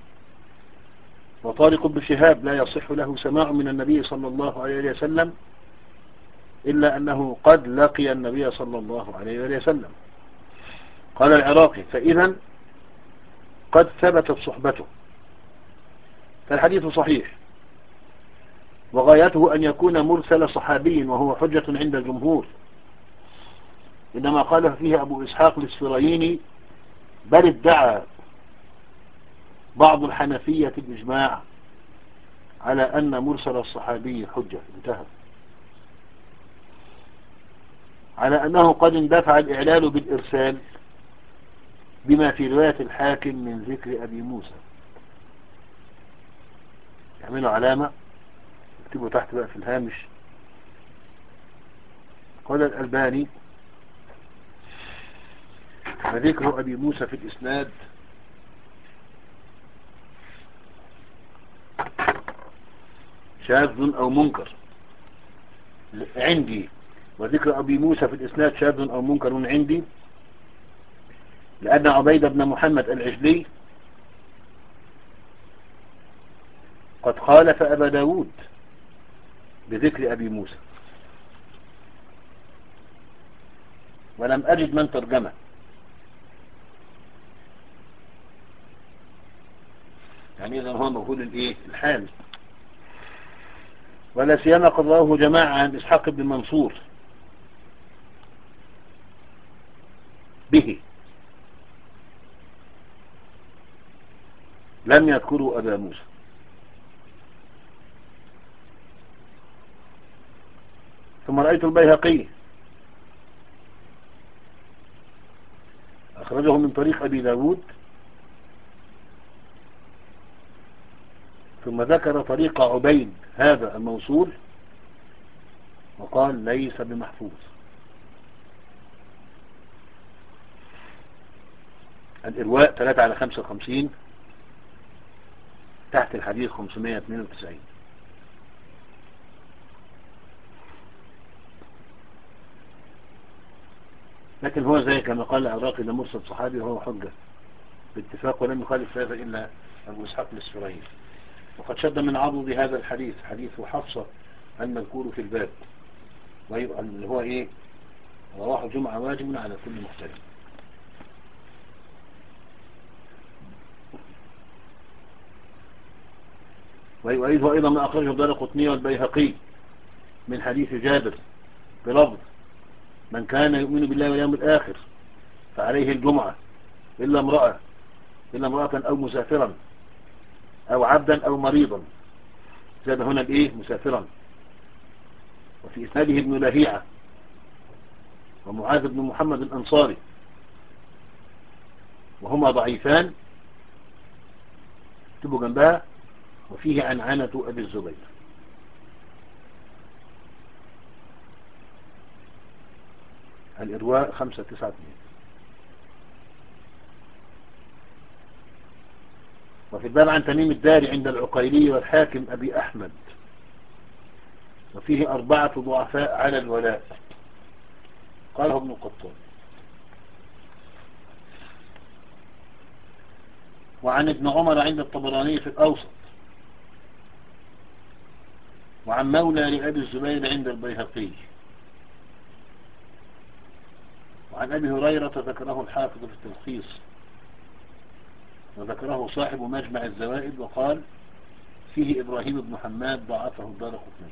وطارق بن شهاب لا يصح له سماع من النبي صلى الله عليه وسلم إلا أنه قد لقي النبي صلى الله عليه وسلم. قال العراقي: فإذا قد ثبتت صحبته، فالحديث صحيح، وغايته أن يكون مرسل صحابي، وهو حجة عند الجمهور، إنما قال فيه أبو إسحاق الإسفرايني: بل ادعى بعض الحنفية الإجماع على أن مرسل الصحابي حجة. انتهى. على أنه قد اندفع الإعلال بالإرسال بما في رواية الحاكم من ذكر أبي موسى. يعملوا علامة، اكتبوا تحت بقى في الهامش: قال الألباني: فذكر أبي موسى في الإسناد شاذ أو منكر عندي، وذكر أبي موسى في الإسناد شاذ أو منكر عندي، لأن عبيد بن محمد العجلي قد خالف أبا داود بذكر أبي موسى، ولم أجد من ترجمه. يعني إذا هو مفهول الإيه؟ الحال. ولا سيما قد رواه جماعة عن إسحاق بن منصور به، لم يذكروا أبا موسى. ثم رأيت البيهقي أخرجه من طريق أبي داود، ثم ذكر طريق عبيد هذا الموصول وقال: ليس بمحفوظ. الإرواء ثلاثة على خمسة وخمسين تحت الحديث خمسمائة واثنين وتسعين. لكن هو زي كما قال العراقي: ده مرسل صحابي وهو حجة باتفاق، ولم يخالف هذا إلا أبو إسحاق الإسفرايني. وقد شد من عضد هذا الحديث حديث حفصة المذكور في الباب، ويبقى اللي هو إيه؟ رواه الجمعة واجب على كل محترم. ويؤيده أيضا ما أخرجه الدارقطني والبيهقي من حديث جابر بلفظ: من كان يؤمن بالله واليوم الآخر فعليه الجمعة إلا امرأة إلا امرأة أو مسافرا أو عبدا أو مريضا. زاد هنا الإيه؟ مسافرا. وفي إسناده ابن لهيعة ومعاذ بن محمد الأنصاري، وهما ضعيفان، اكتبوا جنبها: وفيه عنعنة أبي الزبير. الإرواء خمسة تسعة اثنين. وفي الباب عن تميم الداري عند العقيلي والحاكم أبي أحمد، وفيه أربعة ضعفاء على الولاء، قاله ابن قطان. وعن ابن عمر عند الطبراني في الأوسط، وعن مولى لأبي الزبير عند البيهقي، وعن أبي هريرة ذكره الحافظ في التلخيص، وذكره صاحب مجمع الزوائد وقال: فيه إبراهيم بن حماد ضعفه الدارقطني.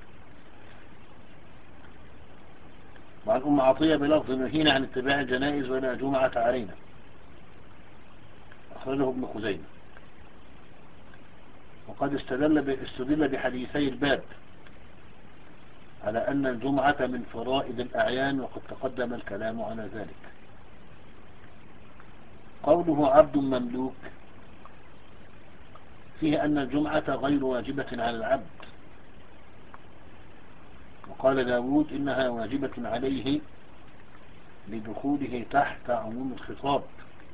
وعن أم عطية بلفظ: نهينا عن اتباع الجنائز ولا جمعة علينا، أخرجه ابن خزيمة. وقد استدل استدل بحديثي الباب على أن الجمعة من فرائض الأعيان، وقد تقدم الكلام على ذلك. قوله عبد مملوك فيه أن الجمعة غير واجبة على العبد، وقال داود: إنها واجبة عليه لدخوله تحت عموم الخطاب.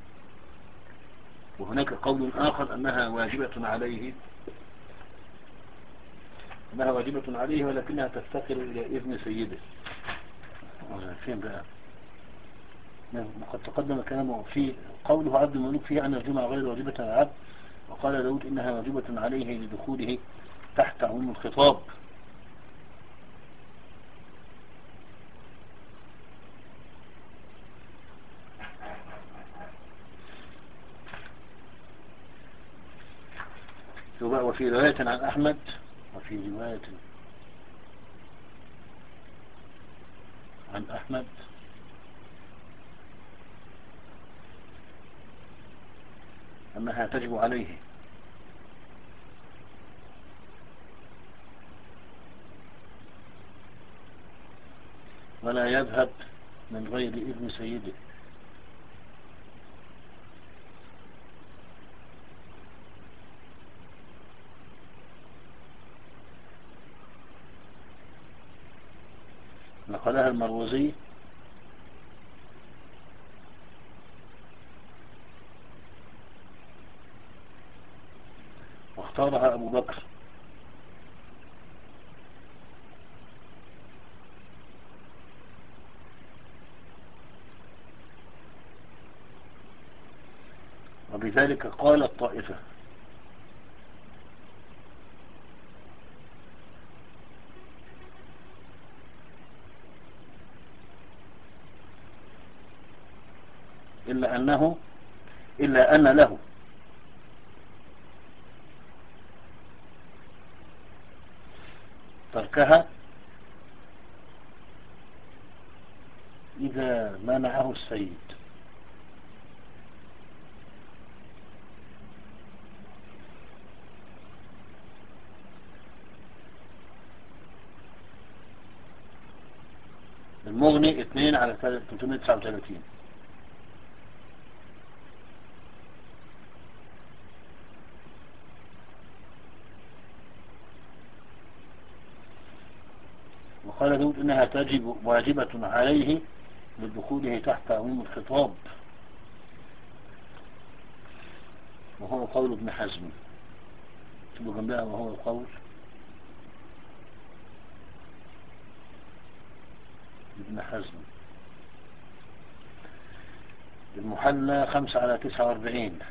وهناك قول آخر أنها واجبة عليه أنها واجبة عليه ولكنها تفتقر إلى إذن سيده. فين بقى؟ وقد تقدم كلامه في قوله عبد المملوك فيه أن الجمعة غير واجبة على العبد، وقال داود إنها واجبة عليه لدخوله تحت عموم الخطاب. وفي رواية عن أحمد وفي رواية عن أحمد أنها تجب عليه، ولا يذهب من غير إذن سيده. نقلها المروزي واختارها أبو بكر، وبذلك قال الطائفة. إلا أنه إلا أن له تركها إذا منعه السيد. المغني اثنين على ثلاثمائة وتسعة وثلاثين. وقال داود إنها تجب واجبة عليه لدخوله تحت عموم الخطاب، وهو قول ابن حزم. تبقى جنبها وهو قول ابن حزم. المحلى خمسة على تسعة واربعين.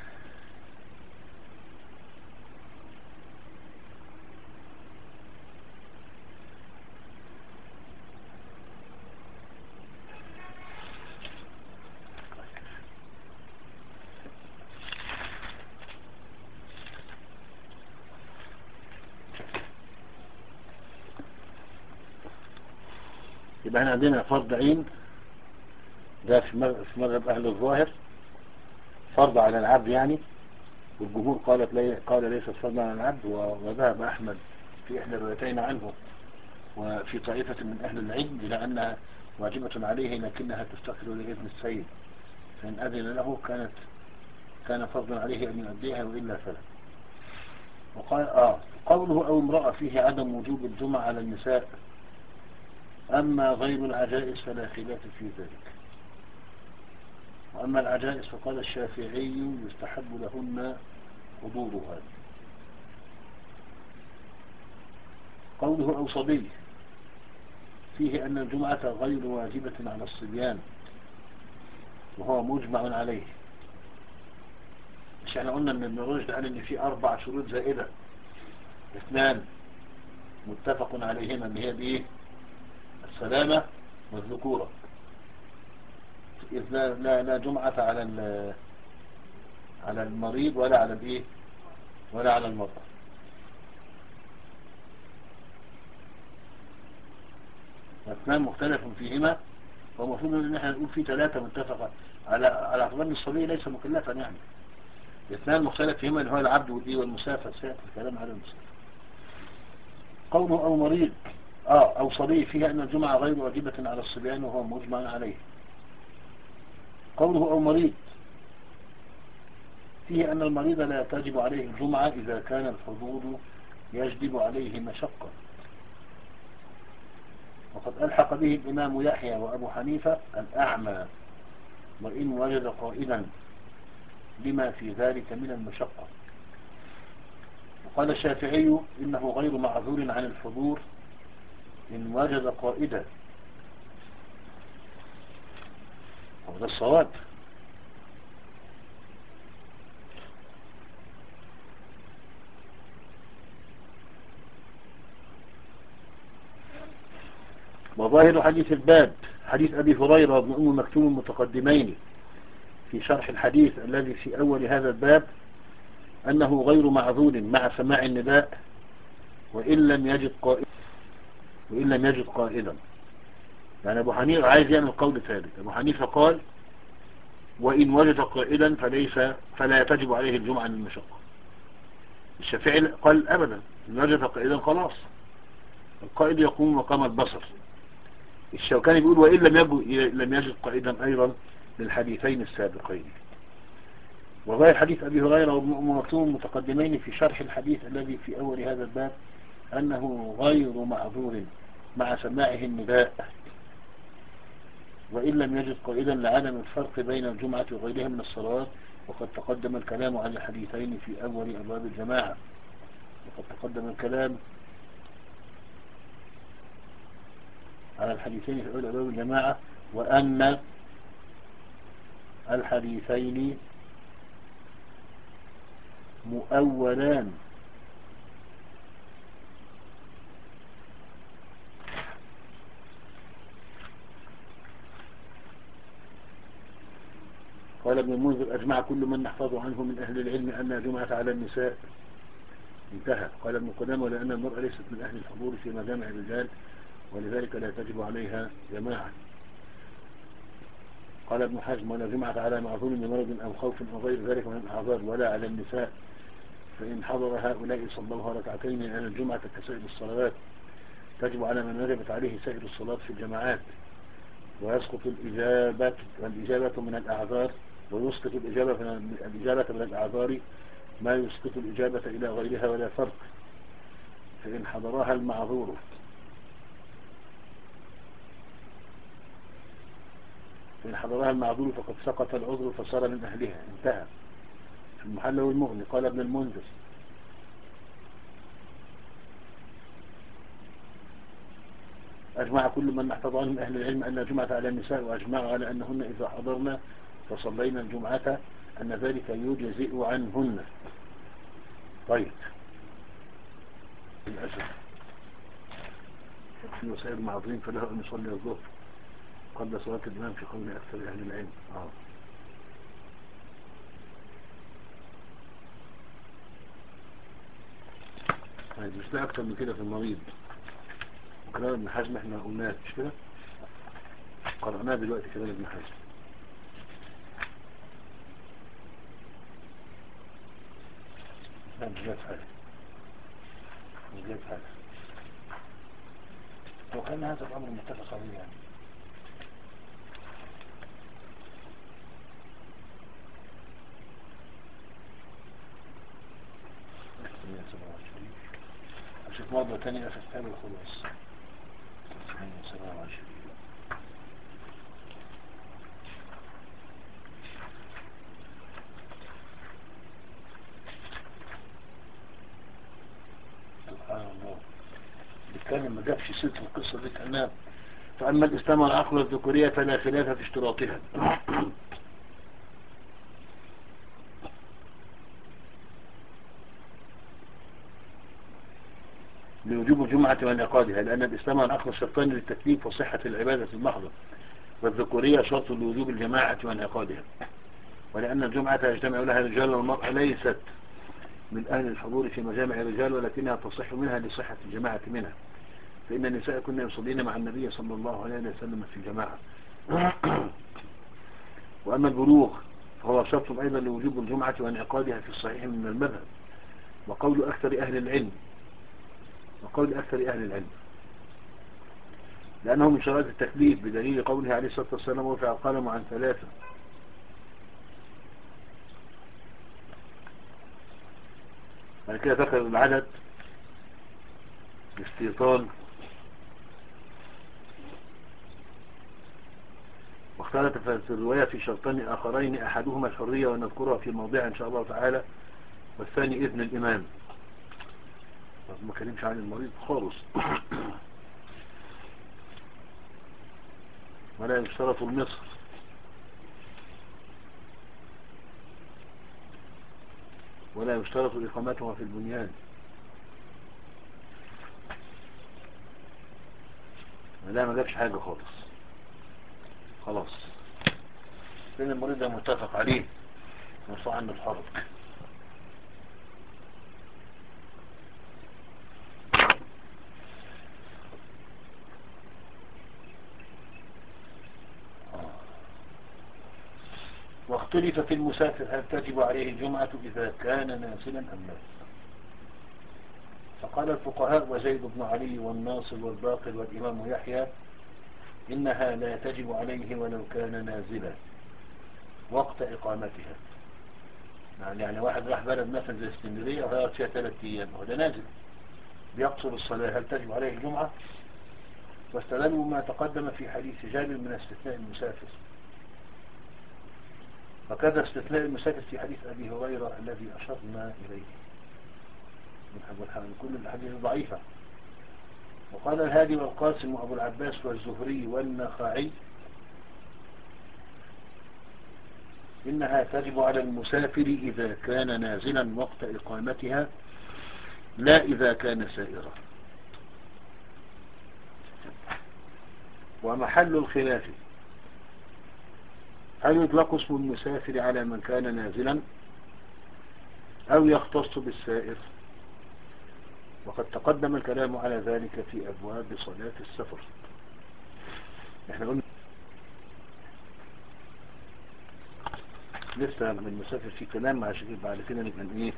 يبقى هنا عندنا فرض عين، ده في مذهب أهل الظاهر فرض على العبد يعني، والجمهور قالت لي قال ليست فرض على العبد، وذهب أحمد في إحدى الروايتين عنه وفي طائفة من أهل العلم إلى أنها واجبة عليه لكنها تفتقر لإذن السيد، فإن أذن له كانت كان فرضا عليه أن يؤديها وإلا فلا. وقال آه قوله أو امرأة فيه عدم وجوب الجمعة على النساء، أما غير العجائز فلا خلاف في ذلك. وأما العجائز فقال الشافعي يستحب لهن حضورها. قوله أو صبي فيه أن الجمعة غير واجبة على الصبيان، وهو مجمع عليه. مش احنا قلنا ان ابن رشد قال ان في اربع شروط زائدة، اثنان متفق عليهما اللي هي بايه؟ السلامة والذكورة. إذ لا, لا, لا جمعة على على المريض ولا على الايه ولا على المرضى. واثنان مختلف فيهما، ومفروض ان احنا نقول في ثلاثة متفقة على على اعتبار ان الصبي ليس مكلفا يعني. اثنان مختلف فيهما اللي هو العبد والدي والمسافر، سيأتي الكلام على المسافر. قوله أو مريض آه أو صبي فيها أن الجمعة غير واجبة على الصبيان وهو مجمع عليه. قوله أو مريض فيه أن المريض لا تجب عليه الجمعة إذا كان الحضور يجلب عليه مشقة، وقد ألحق به الإمام يحيى وأبو حنيفة الأعمى وإن وجد قائدا لما في ذلك من المشقة. وقال الشافعي إنه غير معذور عن الحضور إن وجد قائدا، ده الصواب. وظاهر حديث الباب حديث أبي هريرة وابن أم مكتوم المتقدمين في شرح الحديث الذي في أول هذا الباب أنه غير معذور مع سماع النداء وإن لم يجد قائدا وإن لم يجد قائدا. يعني أبو حنيفة عايز يعمل قول ثالث. أبو حنيفة قال وإن وجد قائدا فليس فلا تجب عليه الجمعة من المشقة. الشافعي قال أبدا، إن وجد قائدا خلاص، القائد يقوم مقام البصر. الشوكاني بيقول وإن لم يجد لم يجد قائدا أيضا للحديثين السابقين. وظاهر حديث أبي هريرة وابن أم مكتوم المتقدمين في شرح الحديث الذي في أول هذا الباب أنه غير معذور مع سماعه النداء وإن لم يجد قائدا لعدم الفرق بين الجمعة وغيرها من الصلوات. وقد تقدم الكلام عن الحديثين في أول أبواب الجماعة وقد تقدم الكلام على الحديثين في أول أبواب الجماعة وأن الحديثين مؤولان قال ابن المنذر أجمع كل من نحفظ عنه من أهل العلم أن جمعة على النساء انتهى. قال ابن قدامة ولأن المرأة ليست من أهل الحضور في مجامع الرجال ولذلك لا تجب عليها جماعة. قال ابن حزم ولا جمعة على معذور بمرض أو خوف أو غير ذلك من الأعذار ولا على النساء فإن حضر هؤلاء صلوها ركعتين لأن الجمعة كسائر الصلوات تجب على من وجبت عليه سائر الصلاة في الجماعات ويسقط الإجابة والإجابة من الأعذار ويسقط الإجابة من الإجابة من الأعذار ما يسقط الإجابة إلى غيرها ولا فرق. فإن حضرها المعذور فإن حضرها المعذور فقد سقط العذر فصار من أهلها انتهى. في المحل والمغني قال ابن المنذر أجمع كل من نحفظ عنه من أهل العلم أن الجمعة على النساء وأجمعوا على أنهن إذا حضرنا فصلينا الجمعة أن ذلك يجزئ عنهن. طيب للأسف في وسائل المعذورين فله أن يصلي الظهر قبل صلاة الإمام في قول أكثر أهل العلم. آه. طيب مش ده أكثر من كده في المريض وكلام ابن حزم احنا قلناه مش كده قرأناه دلوقتي كلام ابن حزم. لا مش جات حاجة مش جات حاجة وكان هذا الأمر متفق عليه يعني. أشوف مرة تانية أشوف تاني خلاص سبعة وعشرين. سبحان الله بالكلام ما جابش سيرة القصة دي كأنها. فأما الإسلام والعقل والذكورية فلا خلاف في اشتراطها لوجوب الجمعة وانعقادها لأن الإسلام والعقل شرطان للتكليف وصحة العبادة المحضة والذكورية شرط لوجوب الجماعة وانعقادها ولأن الجمعة يجتمع لها الرجال والمرأة ليست من أهل الحضور في مجامع الرجال ولكنها تصح منها لصحة الجماعة منها فإن النساء كنا يصلين مع النبي صلى الله عليه وسلم في الجماعة. وأما البلوغ فهو شرط أيضا لوجوب الجمعة وانعقادها في الصحيح من المذهب وقول أكثر أهل العلم وقول أكثر أهل العلم لأنه من شرائط التكليف بدليل قوله عليه الصلاة والسلام ورفع القلم عن ثلاثة. بعد كده ذكر العدد باستيطان واختلف في الرواية في شرطان آخرين أحدهما الحرية ونذكرها في موضع إن شاء الله تعالى والثاني إذن الإمام. ما كلمش عن المريض خالص ولا يشترط المصر ولا يشترط إقامتها في البنيان. لا ما جابش حاجة خالص. خلاص لأن المريض ده متفق عليه نصح عنه الحرق. واختلف في المسافر هل تجب عليه الجمعة إذا كان نازلا أم لا. فقال الفقهاء وزيد بن علي والناصر والباقر والإمام يحيى إنها لا تجب عليه ولو كان نازلا وقت إقامتها. يعني واحد راح بلد مثلا زي اسكندرية وهيقعد فيها ثلاث أيام وهذا نازل بيقصر الصلاة، هل تجب عليه الجمعة؟ واستدلوا ما تقدم في حديث جابر من استثناء المسافر، وكذا استثناء المسافر في حديث أبي هريرة الذي أشرنا إليه من كل الحديث ضعيفة. وقال الهادي والقاسم وأبو العباس والزهري والنخعي إنها تجب على المسافر إذا كان نازلا وقت إقامتها لا إذا كان سائرا. ومحل الخلاف هل يطلق اسم المسافر على من كان نازلا أو يختص بالسائر، وقد تقدم الكلام على ذلك في أبواب صلاة السفر. احنا قلنا لسه من المسافر في كلام مع شكل بعد كده نبقى ايه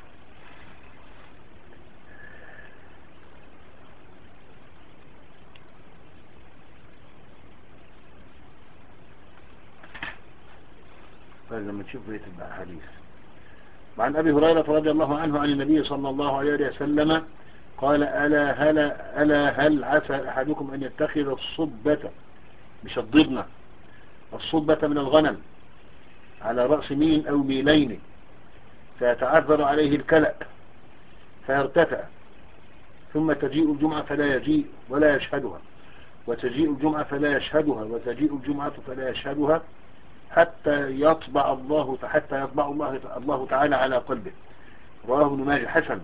لما نشوف بيت الحديث. وعن أبي هريرة رضي الله عنه عن النبي صلى الله عليه وسلم قال ألا هل, ألا هل عسى أحدكم أن يتخذ الصبة مش الضبنة الصبة من الغنم على رأس ميل أو ميلين فيتعذر عليه الكلأ فيرتفع ثم تجيء الجمعة فلا يجيء ولا يشهدها وتجيء الجمعة فلا يشهدها وتجيء الجمعة فلا يشهدها حتى يطبع الله حتى يطبع الله الله تعالى على قلبه. رواه ابن ماجه حسن.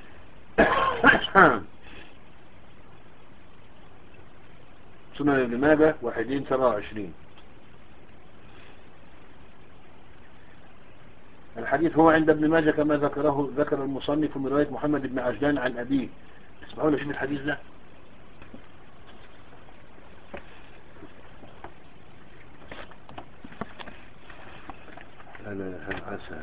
سنن ابن ماجه واحدين سبعة وعشرين. الحديث هو عند ابن ماجه كما ذكره ذكر المصنف من رواية محمد بن عجلان عن أبيه. اسمعوا لي شوف الحديث ده. ألا هل عسى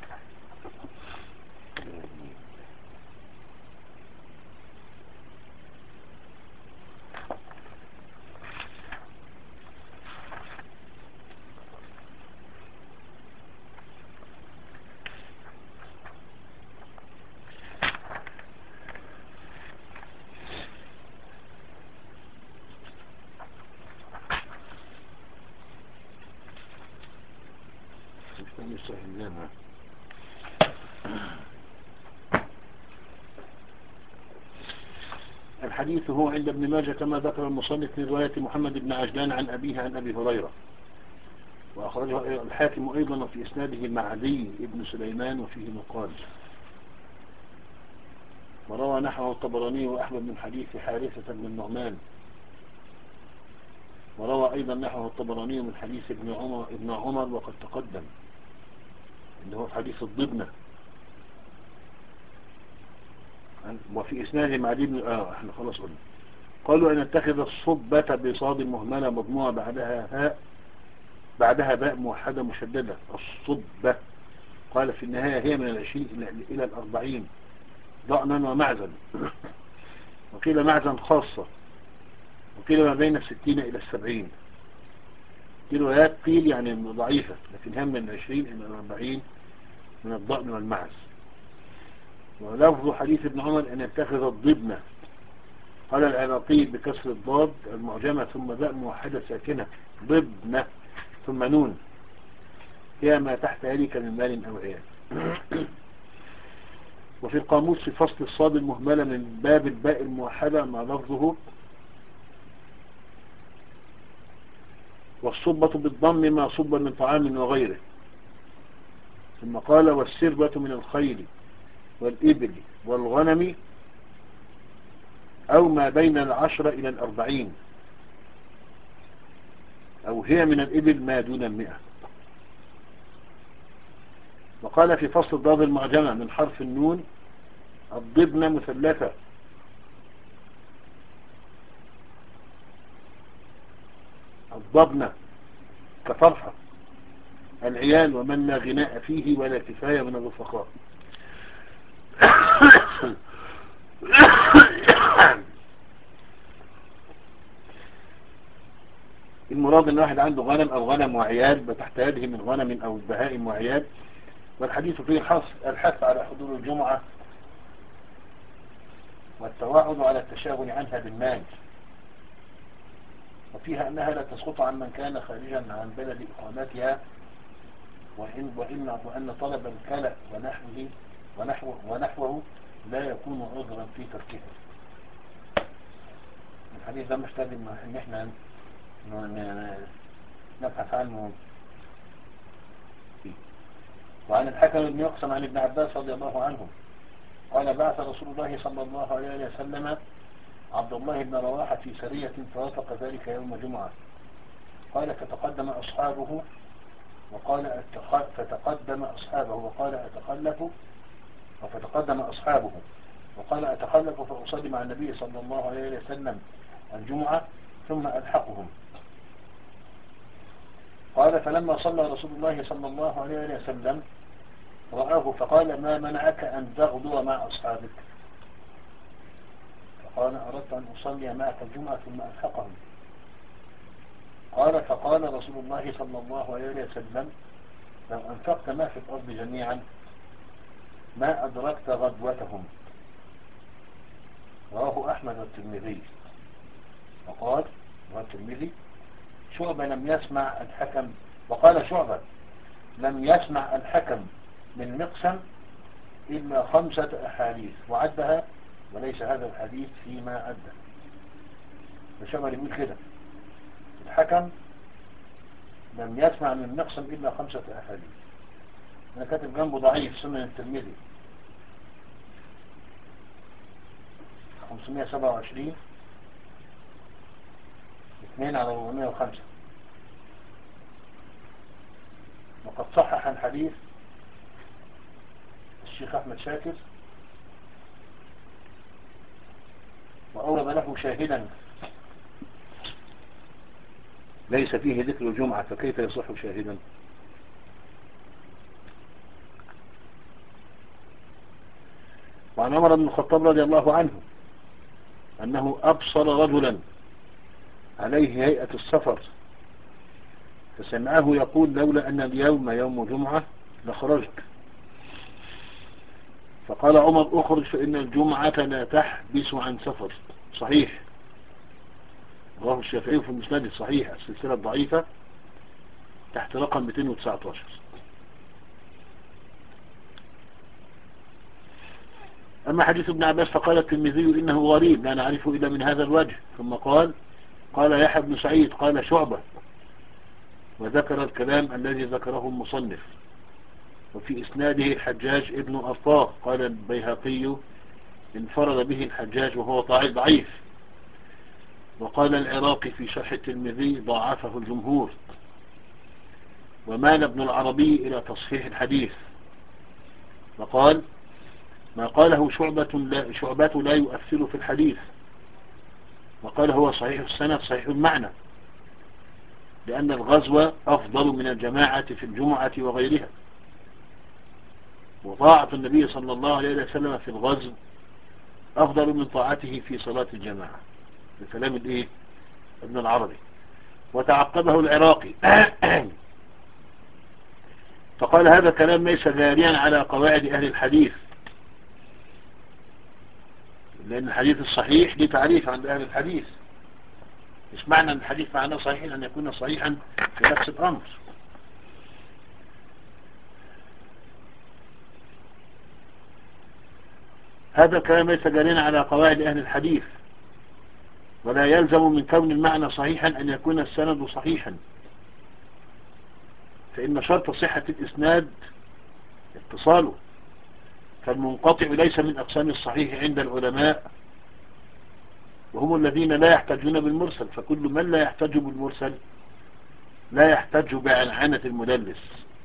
الحديث هو عند ابن ماجه كما ذكر المصنف من رواية محمد بن عجلان عن أبيه عن أبي هريرة، وأخرجه الحاكم أيضا وفي إسناده معدي ابن سليمان وفيه مقال. وروى نحوه الطبراني وأحمد من حديث حارثة بن النعمان، وروى أيضا نحوه الطبراني من حديث ابن عمر, ابن عمر وقد تقدم اللي هو في حديث الضبنة. وفي إسناده معدي بن آه احنا خلاص قلنا. قالوا أن نتخذ الصبة بصاد مهملة مضموعة بعدها هاء بعدها باء موحدة مشددة الصبة. قال في النهاية هي من العشرين إلى الأربعين ضأنا ومعزا، وقيل معزا خاصة، وقيل ما بين الستين إلى السبعين. في روايات قيل يعني ضعيفة لكن هم من العشرين إلى الأربعين من الضأن والمعز. ولفظ حديث ابن عمر أن يتخذ الضبنة. قال العراقي بكسر الضاد المعجمة ثم باء موحدة ساكنة ضبنة ثم نون هي ما تحت ذلك من مال أو عيال. وفي القاموس في فصل الصاد المهملة من باب الباء الموحدة مع لفظه والصبة بالضم ما صب من طعام وغيره. ثم قال والسربة من الخيل والإبل والغنم أو ما بين العشرة إلى الأربعين، أو هي من الإبل ما دون المئة. وقال في فصل الضاد المعجمة من حرف النون الضبن مثلثة، الضبن كفرحة، العيال ومن لا غناء فيه ولا كفاية من الرفقاء. المراد ان واحد عنده غنم او غنم وعيال بتحت يده من غنم او بهائم وعيال. والحديث فيه حث الحث على حضور الجمعة والتوعد على التشاغل عنها بالمال، وفيها أنها لا تسقط عن من كان خارجا عن بلد إقامتها، وإن, وإن, وأن طلب الكلأ ونحوه, ونحوه, ونحوه لا يكون عذرا في تركها. الحديث ده محتاج ان احنا نبحث عنه. وعن الحكم بن يقسم عن ابن عباس رضي الله عنه قال بعث رسول الله صلى الله عليه وسلم عبد الله بن رواحة في سرية فوافق ذلك يوم جمعة. قال فتقدم أصحابه وقال فتقدم أصحابه وقال أتخلف فتقدم أصحابه وقال أتخلف فأصلي مع النبي صلى الله عليه وسلم الجمعة ثم ألحقهم. قال فلما صلى رسول الله صلى الله عليه وسلم رآه فقال ما منعك أن تغدو مع أصحابك؟ فقال أردت أن أصلي معك الجمعة ثم ألحقهم. قال فقال رسول الله صلى الله عليه وسلم لو أنفقت ما في الأرض جميعا ما أدركت غدوتهم. رواه أحمد والترمذي. وقال والترمذي شعبة لم يسمع الحكم وقال شعبة لم يسمع الحكم من مقسم إلا خمسة أحاديث وعدها وليس هذا الحديث فيما عده. فشعبة يقول كده الحكم لم يسمع من مقسم إلا خمسة أحاديث. أنا كاتب جنبه ضعيف سنن الترمذي خمسمائة وسبعة وعشرين اثنين على أربعمائة وخمسة. وقد صحح الحديث الشيخ أحمد شاكر وأورد له شاهدا ليس فيه ذكر الجمعة فكيف يصح شاهدا؟ وعن عمر بن الخطاب رضي الله عنه أنه أبصر رجلا عليه هيئة السفر فسمعه يقول لولا أن اليوم يوم جمعة لخرجت. فقال عمر أخرج فإن الجمعة لا تحبس عن سفر. صحيح، رواه الشافعي في المسند الصحيح السلسلة الضعيفة تحت رقم مئتين وتسعة عشر. أما حديث ابن عباس فقال الترمذي إنه غريب لا نعرفه إلا من هذا الوجه. ثم قال قال يحيى بن سعيد قال شعبة، وذكر الكلام الذي ذكره المصنف. وفي إسناده الحجاج ابن أرطاه قال البيهقي انفرد به الحجاج وهو ضعيف. وقال العراقي في شرح الترمذي ضاعفه الجمهور. ومال ابن العربي إلى تصحيح الحديث وقال ما قاله شعبة لا, شعبة لا يؤثر في الحديث. وقال هو صحيح السند صحيح المعنى لأن الغزو أفضل من الجماعة في الجمعة وغيرها، وطاعة النبي صلى الله عليه وسلم في الغزو أفضل من طاعته في صلاة الجماعة بكلام الإيه ابن العربي. وتعقبه العراقي فقال هذا كلام ليس جاريا على قواعد أهل الحديث، لأن الحديث الصحيح ليه تعريف عند أهل الحديث. مش معنى أن الحديث معناه صحيح أن يكون صحيحا في نفس الأمر. هذا الكلام ليس جاريا على قواعد أهل الحديث، ولا يلزم من كون المعنى صحيحا أن يكون السند صحيحا، فإن شرط صحة الإسناد اتصاله، فالمنقطع ليس من أقسام الصحيح عند العلماء، وهم الذين لا يحتجون بالمرسل، فكل من لا يحتج بالمرسل لا يحتج بعنعنة المدلس.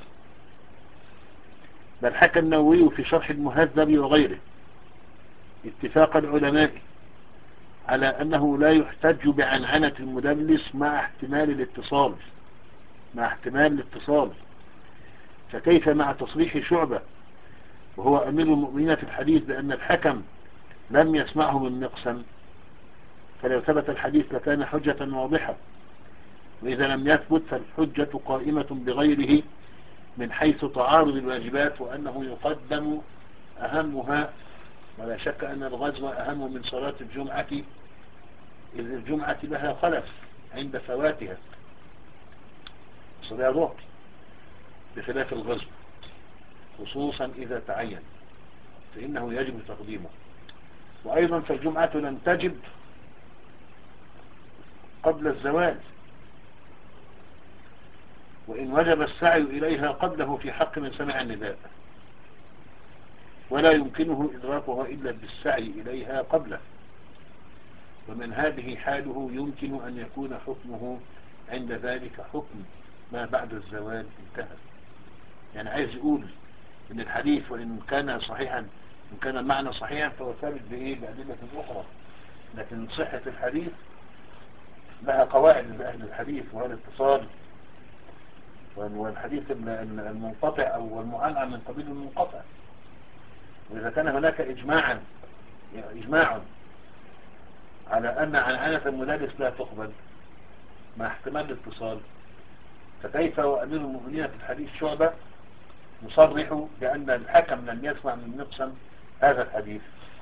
بل حكى النووي في شرح المهذب وغيره اتفاق العلماء على أنه لا يحتج بعنعنة المدلس مع احتمال الاتصال مع احتمال الاتصال فكيف مع تصريح شعبة وهو أمير المؤمنين في الحديث بأن الحكم لم يسمعه من مقسم؟ فلو ثبت الحديث لكان حجة واضحة، وإذا لم يثبت فالحجة قائمة بغيره من حيث تعارض الواجبات، وأنه يقدم أهمها، ولا شك أن الغزو أهم من صلاة الجمعة، إذ الجمعة لها خلف عند فواتها صلاة ظهر بخلاف الغزو، خصوصا إذا تعين فإنه يجب تقديمه. وأيضا فالجمعة لم تجب قبل الزوال، وإن وجب السعي إليها قبله في حق من سمع النداء، ولا يمكنه إدراكها إلا بالسعي إليها قبله، ومن هذه حاله يمكن أن يكون حكمه عند ذلك حكم ما بعد الزوال انتهى. يعني عايز يقول إن الحديث وإن كان صحيحا، إن كان المعنى صحيحا فهو ثابت بإيه؟ بأدلة أخرى، لكن صحة الحديث لها قواعد لأهل الحديث، وهو الاتصال، والحديث المنقطع أو المعنعن من قبيل المنقطع. وإذا كان هناك إجماعا إجماع على أن عنعنة المدلس لا تقبل مع احتمال الاتصال، فكيف وأمير المؤمنين في الحديث شعبة يصرح بأن الحكم لم يسمع من مقسم هذا الحديث؟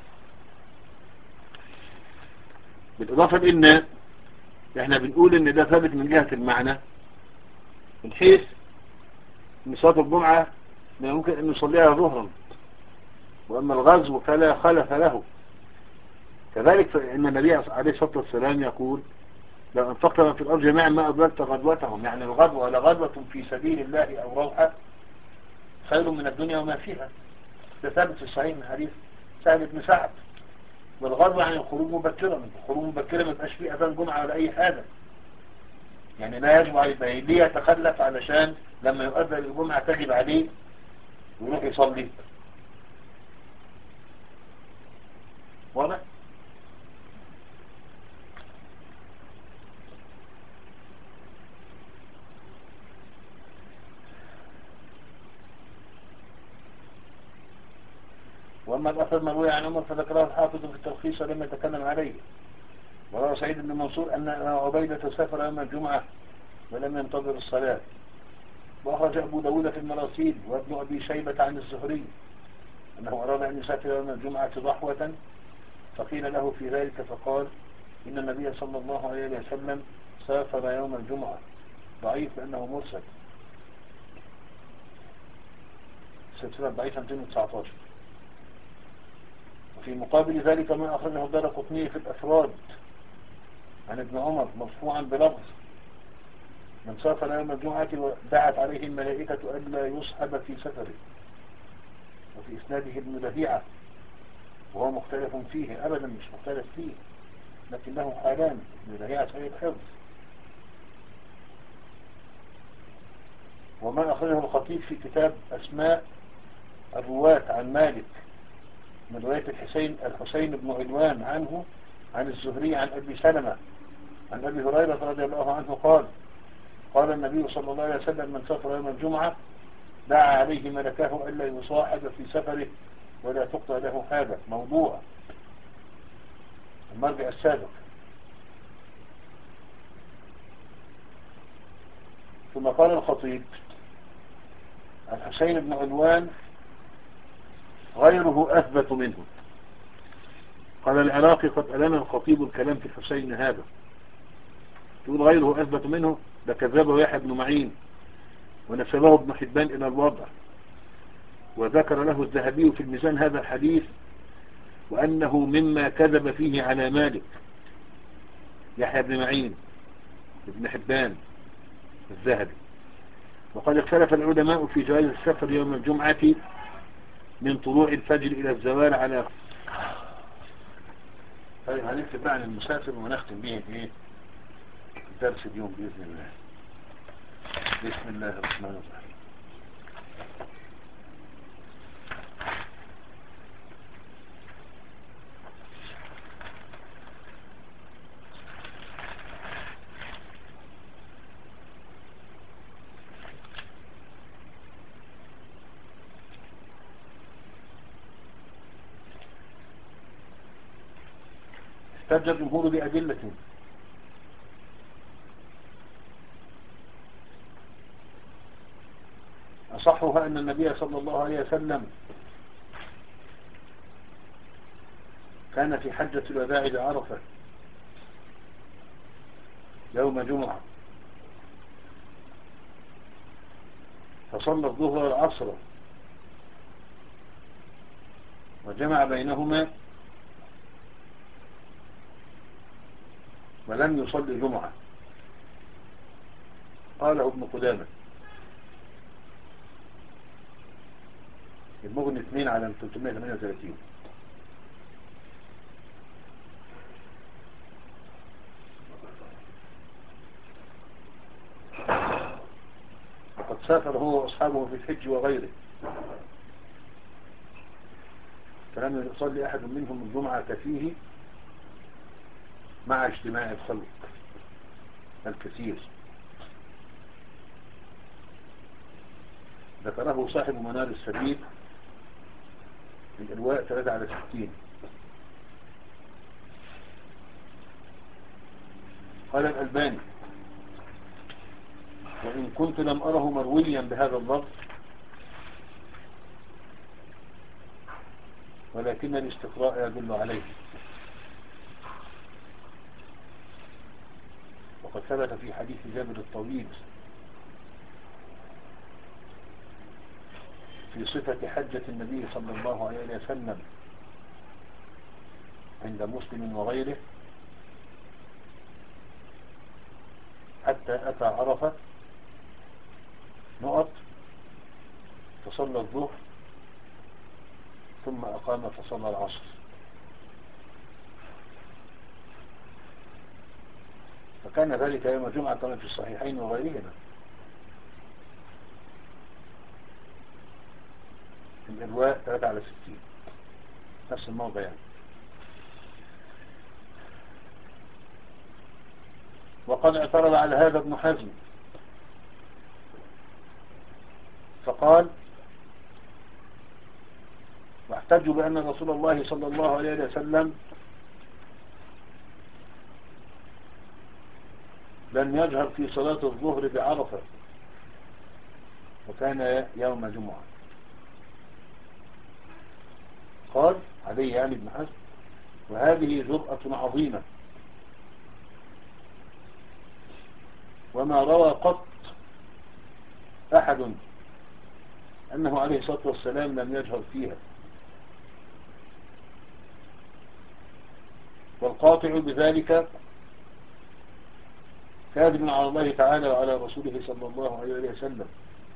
بالإضافة لأن احنا بنقول ان ده ثابت من جهة المعنى، من حيث ان صلاة الجمعة لا يمكن ان يصليها ظهرا، واما الغزو فلا خلف له. كذلك فإن النبي عليه الصلاة والسلام يقول لو انفقت من في الأرض جميعا ما أدركت غدوتهم، يعني الغدوة ولا غدوة في سبيل الله أو روحة خير من الدنيا وما فيها. ده ثابت في الصحيح من حديث سهل بن سعد. والغدوة يعني الخروج مبكرا، الخروج مبكرا ما يبقاش فيه أذان جمعة ولا أي حاجة، يعني لا يجب عليه ليه يتخلف علشان لما يؤذن الجمعة تجب عليه ويروح يصلي. واضح؟ وأما الأثر المروي عن عمر فذكره الحافظ في التلخيص لم يتكلم عليه. وروى سعيد بن منصور أن عبيدة سافر يوم الجمعة ولم ينتظر الصلاة. وأخرج أبو داود في المراسيل وابن أبي شيبة عن الزهري أنه أراد أن يسافر يوم الجمعة ضحوة، فقيل له في ذلك فقال إن النبي صلى الله عليه وسلم سافر يوم الجمعة. ضعيف لأنه مرسل، سلسلة ضعيفة مئتين وتسعة عشر. وفي مقابل ذلك ما أخرجه الدارقطني في الأفراد عن ابن عمر مرفوعا بلفظ من سافر يوم الجمعة ودعت عليه الملائكة ألا يصحب في سفره. وفي إسناده ابن لهيعة وهو مختلف فيه، أبدا مش مختلف فيه، لكن له حالان. ابن لهيعة سيد حفظ. وما أخرجه الخطيب في كتاب أسماء الرواة عن مالك من رواية الحسين الحسين بن علوان عنه عن الزهري عن أبي سلمة عن أبي هريرة رضي الله عنه قال قال النبي صلى الله عليه وسلم من سافر يوم الجمعة دعا عليه ملكه ألا يصاحب في سفره ولا تقطع له حاجة. موضوع المرجع السابق. ثم قال الخطيب الحسين بن علوان غيره أثبت منه. قال العراقي قد ألم الخطيب الكلام في الحسين هذا، تقول غيره أثبت منه، ده كذبه يحيى بن معين ونسبه ابن حبان إلى الوضع، وذكر له الذهبي في الميزان هذا الحديث وأنه مما كذب فيه على مالك يحيى بن معين ابن حبان الذهبي. وقد اختلف العلماء في جواز السفر يوم الجمعة من طلوع الفجر إلى الزوال على. طيب هنكتب بقى عن المسافر ونختم به ايه درس اليوم بإذن الله. بسم الله الرحمن الرحيم. احتج الجمهور بأدلة أصحها أن النبي صلى الله عليه وسلم كان في حجة الوداع بعرفة يوم جمعة فصلى الظهر والعصر وجمع بينهما ولم يصلي جمعة. قاله ابن قدامة المغني اثنين على ثلاثمائة وثمانية وثلاثين. وقد سافر هو وأصحابه في الحج وغيره فلم يصلي أحد منهم الجمعة فيه مع اجتماع الخلق الكثير. ذكره صاحب منار السبيل من الواء ثلاثة على ستين. قال الألباني وإن كنت لم أره مرويا بهذا اللفظ ولكن الاستقراء يدل عليه. وقد ثبت في حديث جابر الطويل في صفة حجة النبي صلى الله عليه وسلم عند مسلم وغيره حتى أتى عرفة نقط فصلى الظهر ثم أقام فصلى العصر. فكان ذلك يوم الجمعة كما في الصحيحين وغيرهما. الإرواء ثلاثة على ستين نفس الموضع يعني. وقد اعترض على هذا ابن حزم فقال واحتجوا بأن رسول الله صلى الله عليه وسلم لم يجهر في صلاة الظهر بعرفة وكان يوم جمعة. قال عليه يعني ابن حزم وهذه جرأة عظيمة وما روى قط أحد أنه عليه الصلاة والسلام لم يجهر فيها. والقاطع بذلك كاذب على الله تعالى وعلى رسوله صلى الله عليه وسلم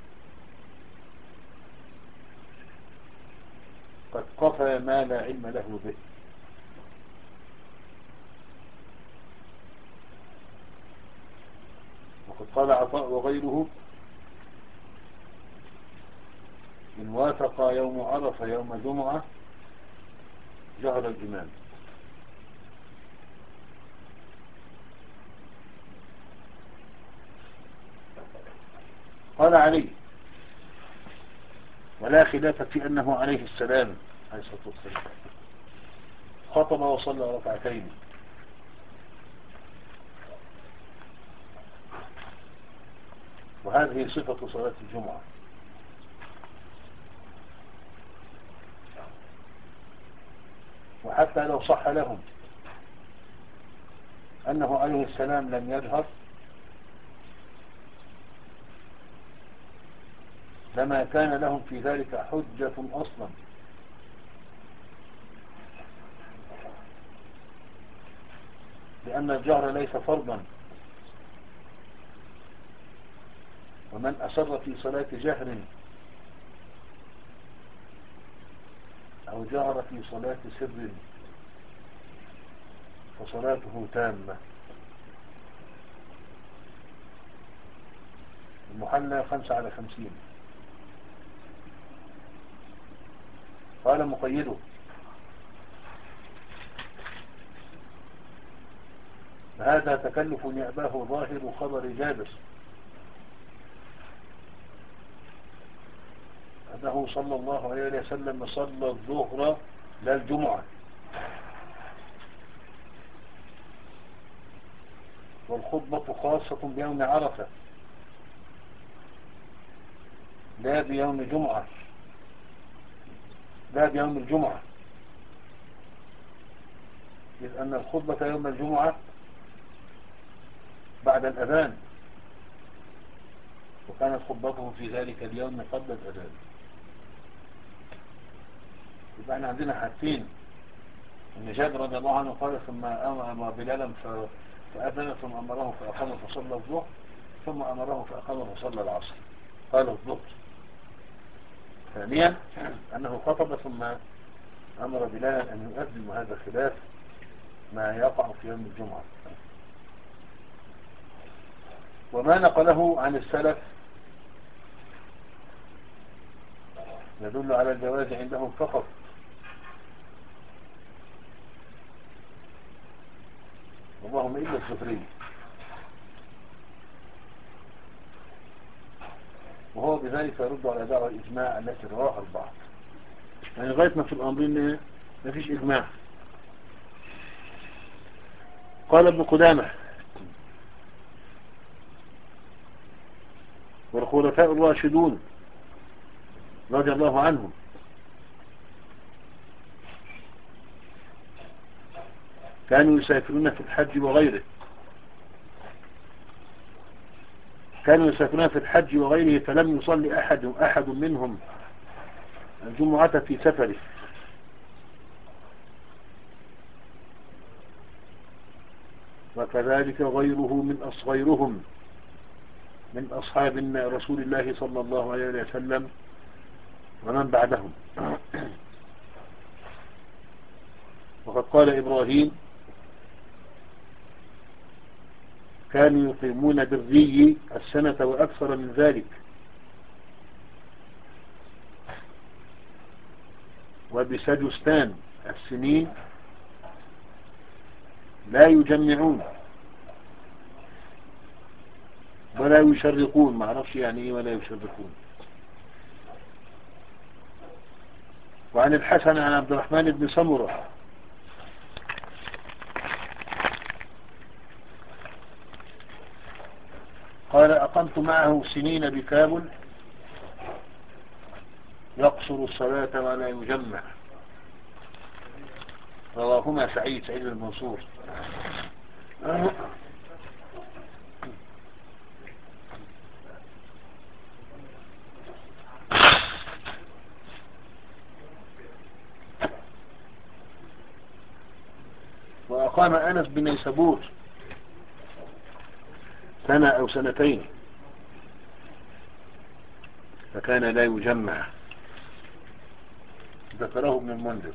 قد قفى ما لا علم له به. وقد قال عطاء وغيره إن وافق يوم عرفة يوم جمعة جهر الإمام. قال علي ولا خلاف في أنه عليه السلام عليه الصلاة والسلام خطب وصلى ركعتين وهذه صفة صلاة الجمعة. وحتى لو صح لهم أنه عليه السلام لم يجهر لما كان لهم في ذلك حجة أصلا، لأن الجهر ليس فرضا، ومن أسر في صلاة جهر أو جهر في صلاة سر فصلاته تامة. المحلى خمسة على خمسين. قال مقيده: هذا تكلف يأباه ظاهر خبر جابر أنه صلى الله عليه وسلم صلى الظهر لا الجمعة، والخطبة خاصة بيوم عرفة لا بيوم جمعة لا بيوم الجمعة، إذ أن الخطبة يوم الجمعة بعد الأذان، وكانت خطبته في ذلك اليوم قبل الأذان. يبقى احنا عندنا حاجتين: ان جابر رضي الله عنه قال ثم امر بلالا فاذن ثم امره فاقام فصلى الظهر ثم امره فاقام فصلى العصر، قال الظهر. ثانيا انه خطب ثم امر بلالا ان يؤذن، وهذا خلاف ما يقع في يوم الجمعه. وما نقله عن السلف يدل على الجواز عندهم فقط، اللهم إلا الزهري، وهو بذلك يرد على دعوى الإجماع التي رواها البعض. يعني لغاية ما في الأمرين ما فيش إجماع. قال ابن قدامة: والخلفاء الراشدون رضي الله عنهم كانوا يسافرون في الحج وغيره كانوا يسافرون في الحج وغيره فلم يصلي أحد أحد منهم الجمعة في سفره، وكذلك غيره من أصغيرهم من أصحاب رسول الله صلى الله عليه وسلم ومن بعدهم. وقد قال إبراهيم: كانوا يقيمون بالري السنة وأكثر من ذلك، وبسجستان السنين لا يجمعون ولا يشرقون. ما عرفش يعني ايه ولا يشرقون. وعن الحسن عن عبد الرحمن بن سمرة قال: أقمت معه سنين بكابل يقصر الصلاة ولا يجمع. رواهما سعيد سعيد المنصور. وأقام أنس بن نيسابور سنة أو سنتين فكان لا يجمع، ذكره ابن المنذر.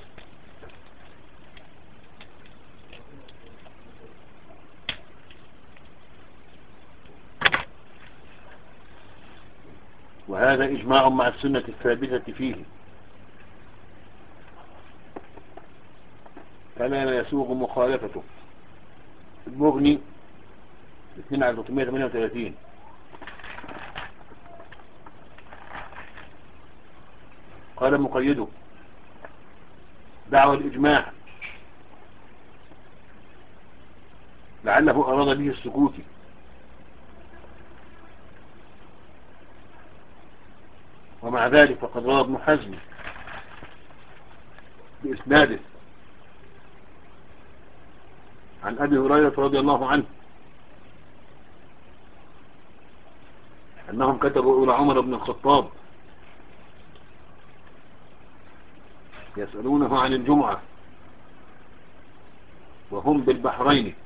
وهذا إجماع مع السنة الثابتة فيه، فلا يسوغ مخالفته. المغني اثنين على ثلاثمائة وثمانية وثلاثين. قال مقيده: دعوى الإجماع لعله أراد به السكوت، ومع ذلك فقد روى ابن حزم بإسناده عن أبي هريرة رضي الله عنه أنهم كتبوا إلى عمر بن الخطاب يسألونه عن الجمعة وهم بالبحرين،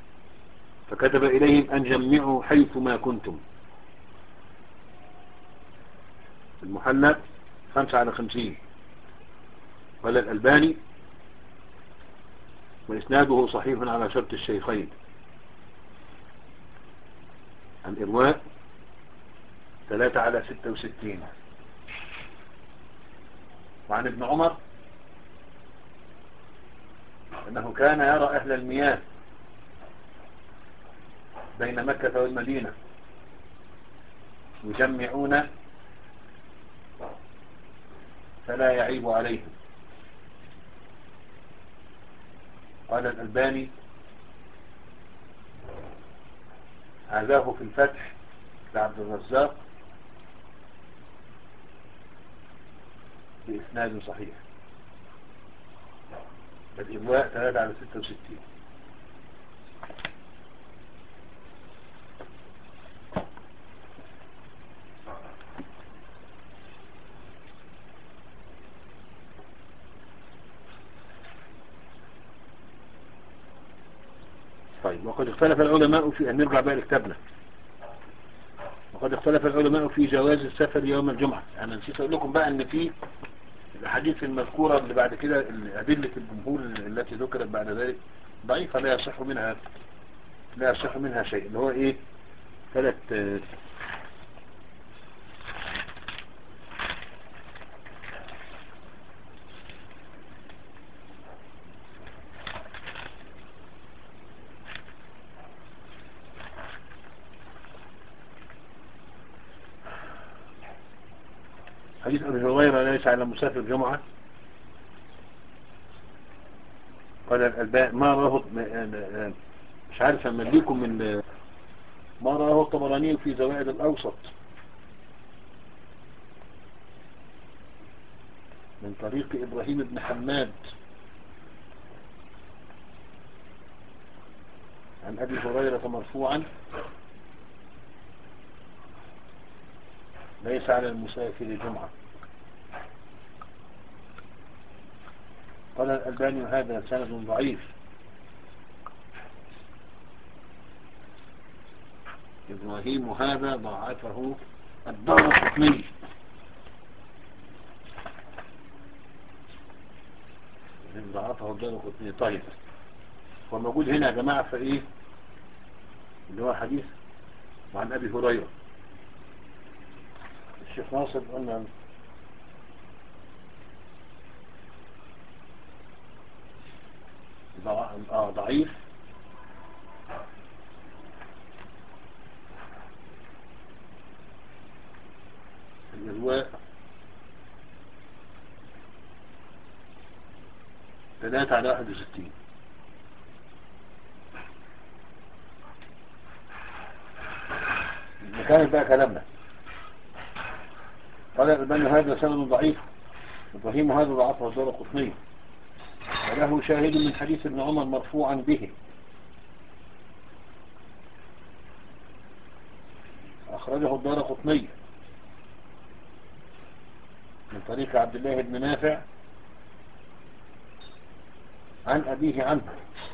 فكتب إليهم أن جمعوا حيث ما كنتم. المحلى خمسة على خمسين. قال الألباني وإسناده صحيح على شرط الشيخين. الإرواء ثلاثة على ستة وستين. وعن ابن عمر أنه كان يرى أهل المياه بين مكة والمدينة يجمعون فلا يعيب عليهم. قال الألباني هذاه في الفتح لعبد الرزاق بإسناد صحيح. الإرواء ثلاثة على ستة وستين. طيب، وقد اختلف العلماء في أن نرجع بقى لكتابنا. وقد اختلف العلماء في جواز السفر يوم الجمعة. أنا نسيت أقول لكم بقى أن في الأحاديث المذكورة اللي بعد كده أدلة الجمهور التي ذكرت بعد ذلك ضعيفة لا يصح منها لا يصح منها شيء، اللي هو إيه؟ ثلاث حديث أبي هريرة ليس على مسافر الجمعة. قال الألباني ما راه مش عارف أمليكم من ما راه الطبراني في زوائد الأوسط من طريق إبراهيم بن حماد عن أبي هريرة مرفوعا ليس على المسافر جمعة. قال الألباني هذا سند ضعيف. إبراهيم هذا ضعفه الدارقطني. ضعفه الدارقطني. طيب، هو موجود هنا يا جماعة في إيه اللي هو حديث وعن أبي هريرة. الشيخ ناصر قلنا آه ضعيف. الإرواء ثلاثة على واحد وستين. مكان بقى كلامنا. قال الألباني هذا سند ضعيف. إبراهيم هذا ضعفه الدارقطني وله شاهد من حديث ابن عمر مرفوعا به أخرجه الدارقطني من طريق عبد الله بن نافع عن أبيه عنه.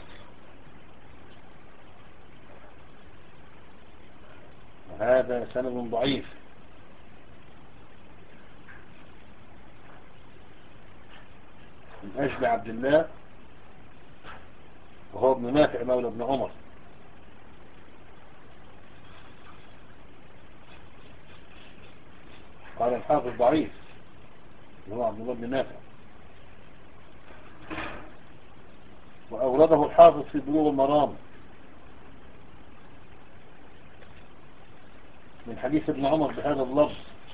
وهذا سند ضعيف. من أجل عبد الله وهو ابن نافع مولى ابن عمر. قال الحافظ ضعيف وهو عبد الله بن نافع. وأورده الحافظ في بلوغ المرام من حديث ابن عمر بهذا اللفظ.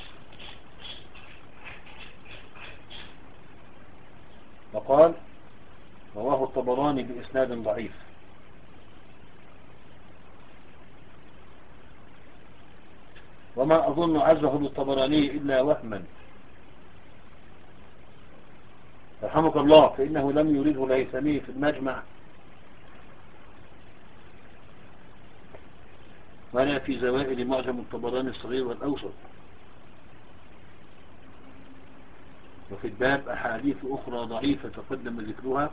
وقال رواه الطبراني بإسناد ضعيف. وما أظن عزه للطبراني إلا وهما رحمك الله، فإنه لم يرده الهيثمي في المجمع ولا في زوائد معجم الطبراني الصغير والأوسط. وفي الباب أحاديث أخرى ضعيفة تقدم ذكرها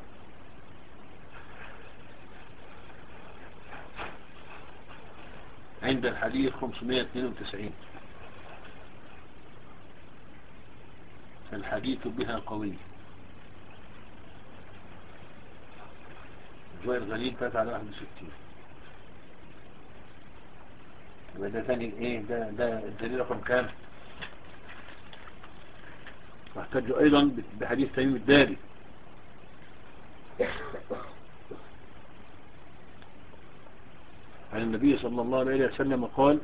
عند الحديث خمسمائة واثنين وتسعين. الحديث بها قوي. الجوع الغليل فات على واحد وستين. يبقى ده ثاني ايه؟ ده ده الدليل رقم كام؟ واحتجوا ايضا بحديث تميم الداري عن النبي صلى الله عليه وسلم قال: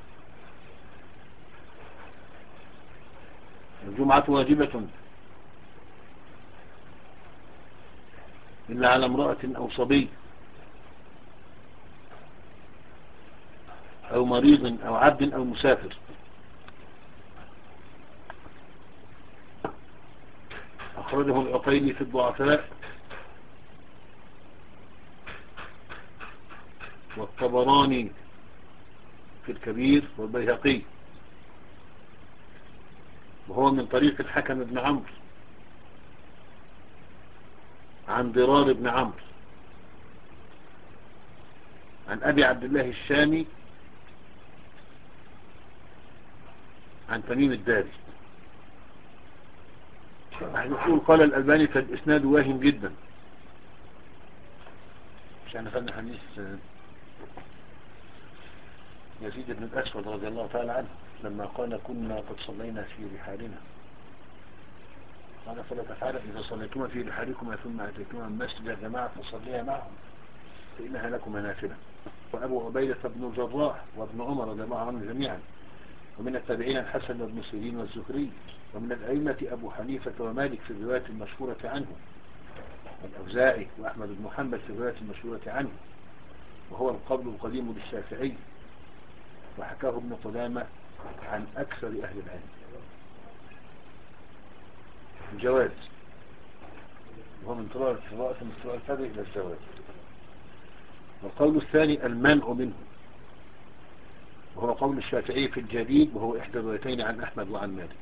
الجمعة واجبة إلا على امرأة أو صبي أو مريض أو عبد أو مسافر. أخرجه العقيلي في الضعفاء والطبراني في الكبير والبيهقي، وهو من طريق الحكم بن عمرو عن ضرار بن عمرو عن أبي عبد الله الشامي عن تميم الداري. يقول قال الألباني فالإسناد واهم جدا. مش أنا فن حديث يزيد بن الأسود رضي الله تعالى عنه لما قال: كنا قد صلينا في رحالنا، قال: فلا تفعل إذا صليتما في رحالكما ثم أتيتما المسجد يا جماعة فصليا معهم فإنها لكما نافلة. وأبو عبيدة بن الجراح وابن عمر رضي الله عنهم جميعا، ومن التابعين الحسن بن سيرين والزهري، ومن الأئمة أبو حنيفة ومالك في الرواية المشهورة عنه، والأوزاعي وأحمد بن محمد في الرواية المشهورة عنه، وهو القول القديم للشافعي، وحكاه ابن قدامة عن أكثر أهل العلم. الجواز، وهو من طرق الفضاء من طرق الفضاء إلى الزواج. والقول الثاني المنع منه، وهو قول الشافعي في الجديد، وهو إحدى الروايتين عن أحمد وعن مالك.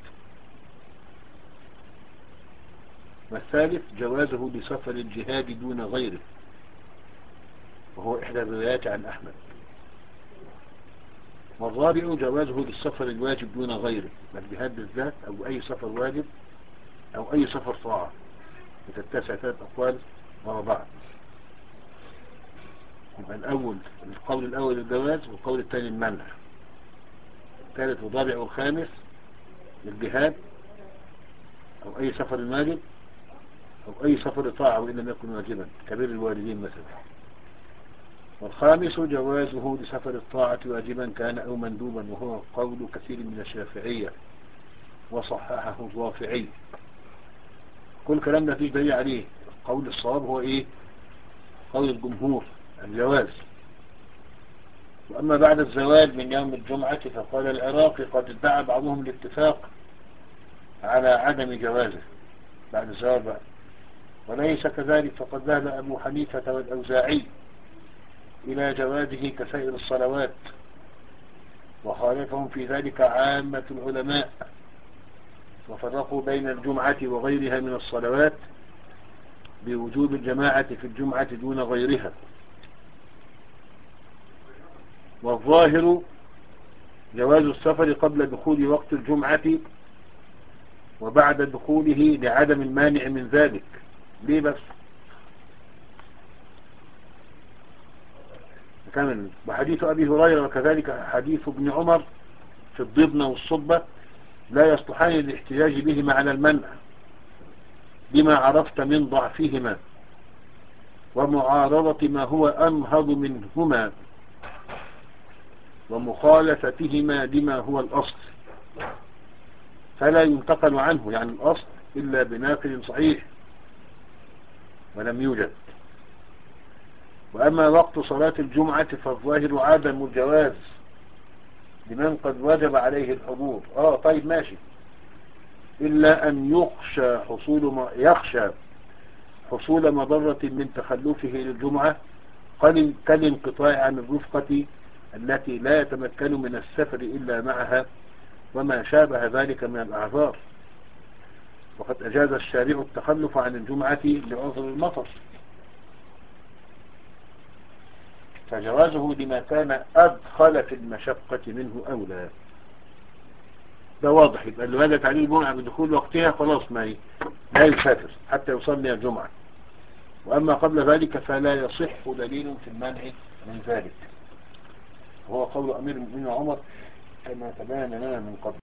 والثالث جوازه لسفر الجهاد دون غيره، وهو إحدى الروايات عن أحمد. والرابع جوازه للسفر الواجب دون غيره، الجهاد بالذات أو أي سفر واجب أو أي سفر طاعة، وتتسع ثلاث أقوال ورا بعض. يبقى الأول القول الأول الجواز، والقول الثاني المنع، الثالث والرابع والخامس الجهاد أو أي سفر واجب أو أي سفر طاعة وإن لم يكن واجبا كبير الوالدين مثلا. والخامس جوازه لسفر الطاعة واجبا كان أو مندوبا، وهو قول كثير من الشافعية وصححه الرافعي. كل كلام ده فيه دليل عليه. قول الصواب هو إيه؟ قول الجمهور الجواز. وأما بعد الزوال من يوم الجمعة فقال العراقي قد ادعى بعضهم الاتفاق على عدم جوازه بعد الزوال بقى، وليس كذلك، فقد ذهب أبو حنيفة والأوزاعي إلى جوازه كسائر الصلوات، وخالفهم في ذلك عامة العلماء، وفرقوا بين الجمعة وغيرها من الصلوات بوجوب الجماعة في الجمعة دون غيرها. والظاهر جواز السفر قبل دخول وقت الجمعة وبعد دخوله لعدم المانع من ذلك. ليه بس؟ كمان وحديث أبي هريرة وكذلك حديث ابن عمر في الضبن والصبة لا يصلحان للاحتجاج بهما على المنع بما عرفت من ضعفهما ومعارضة ما هو أنهض منهما ومخالفتهما لما هو الأصل، فلا ينتقل عنه يعني الأصل إلا بناقل صحيح ولم يوجد. وأما وقت صلاة الجمعة فالظاهر عدم الجواز لمن قد وجب عليه الحضور. آه طيب ماشي، إلا أن يخشى حصول ما يخشى حصول مضرة من تخلفه للجمعة كالانقطاع عن الرفقة التي لا يتمكن من السفر إلا معها وما شابه ذلك من الأعذار. وقد أجاز الشارع التخلف عن الجمعة لعذر المطر، فجوازه لما كان أدخل في المشقة منه أولى. ده واضح، يبقى اللي بدأت عليه الجمعة بدخول وقتها خلاص ما ي... لا يسافر حتى يصلي الجمعة. وأما قبل ذلك فلا يصح دليل في المنع من ذلك. هو قول أمير المؤمنين عمر كما تبين لنا من قبل.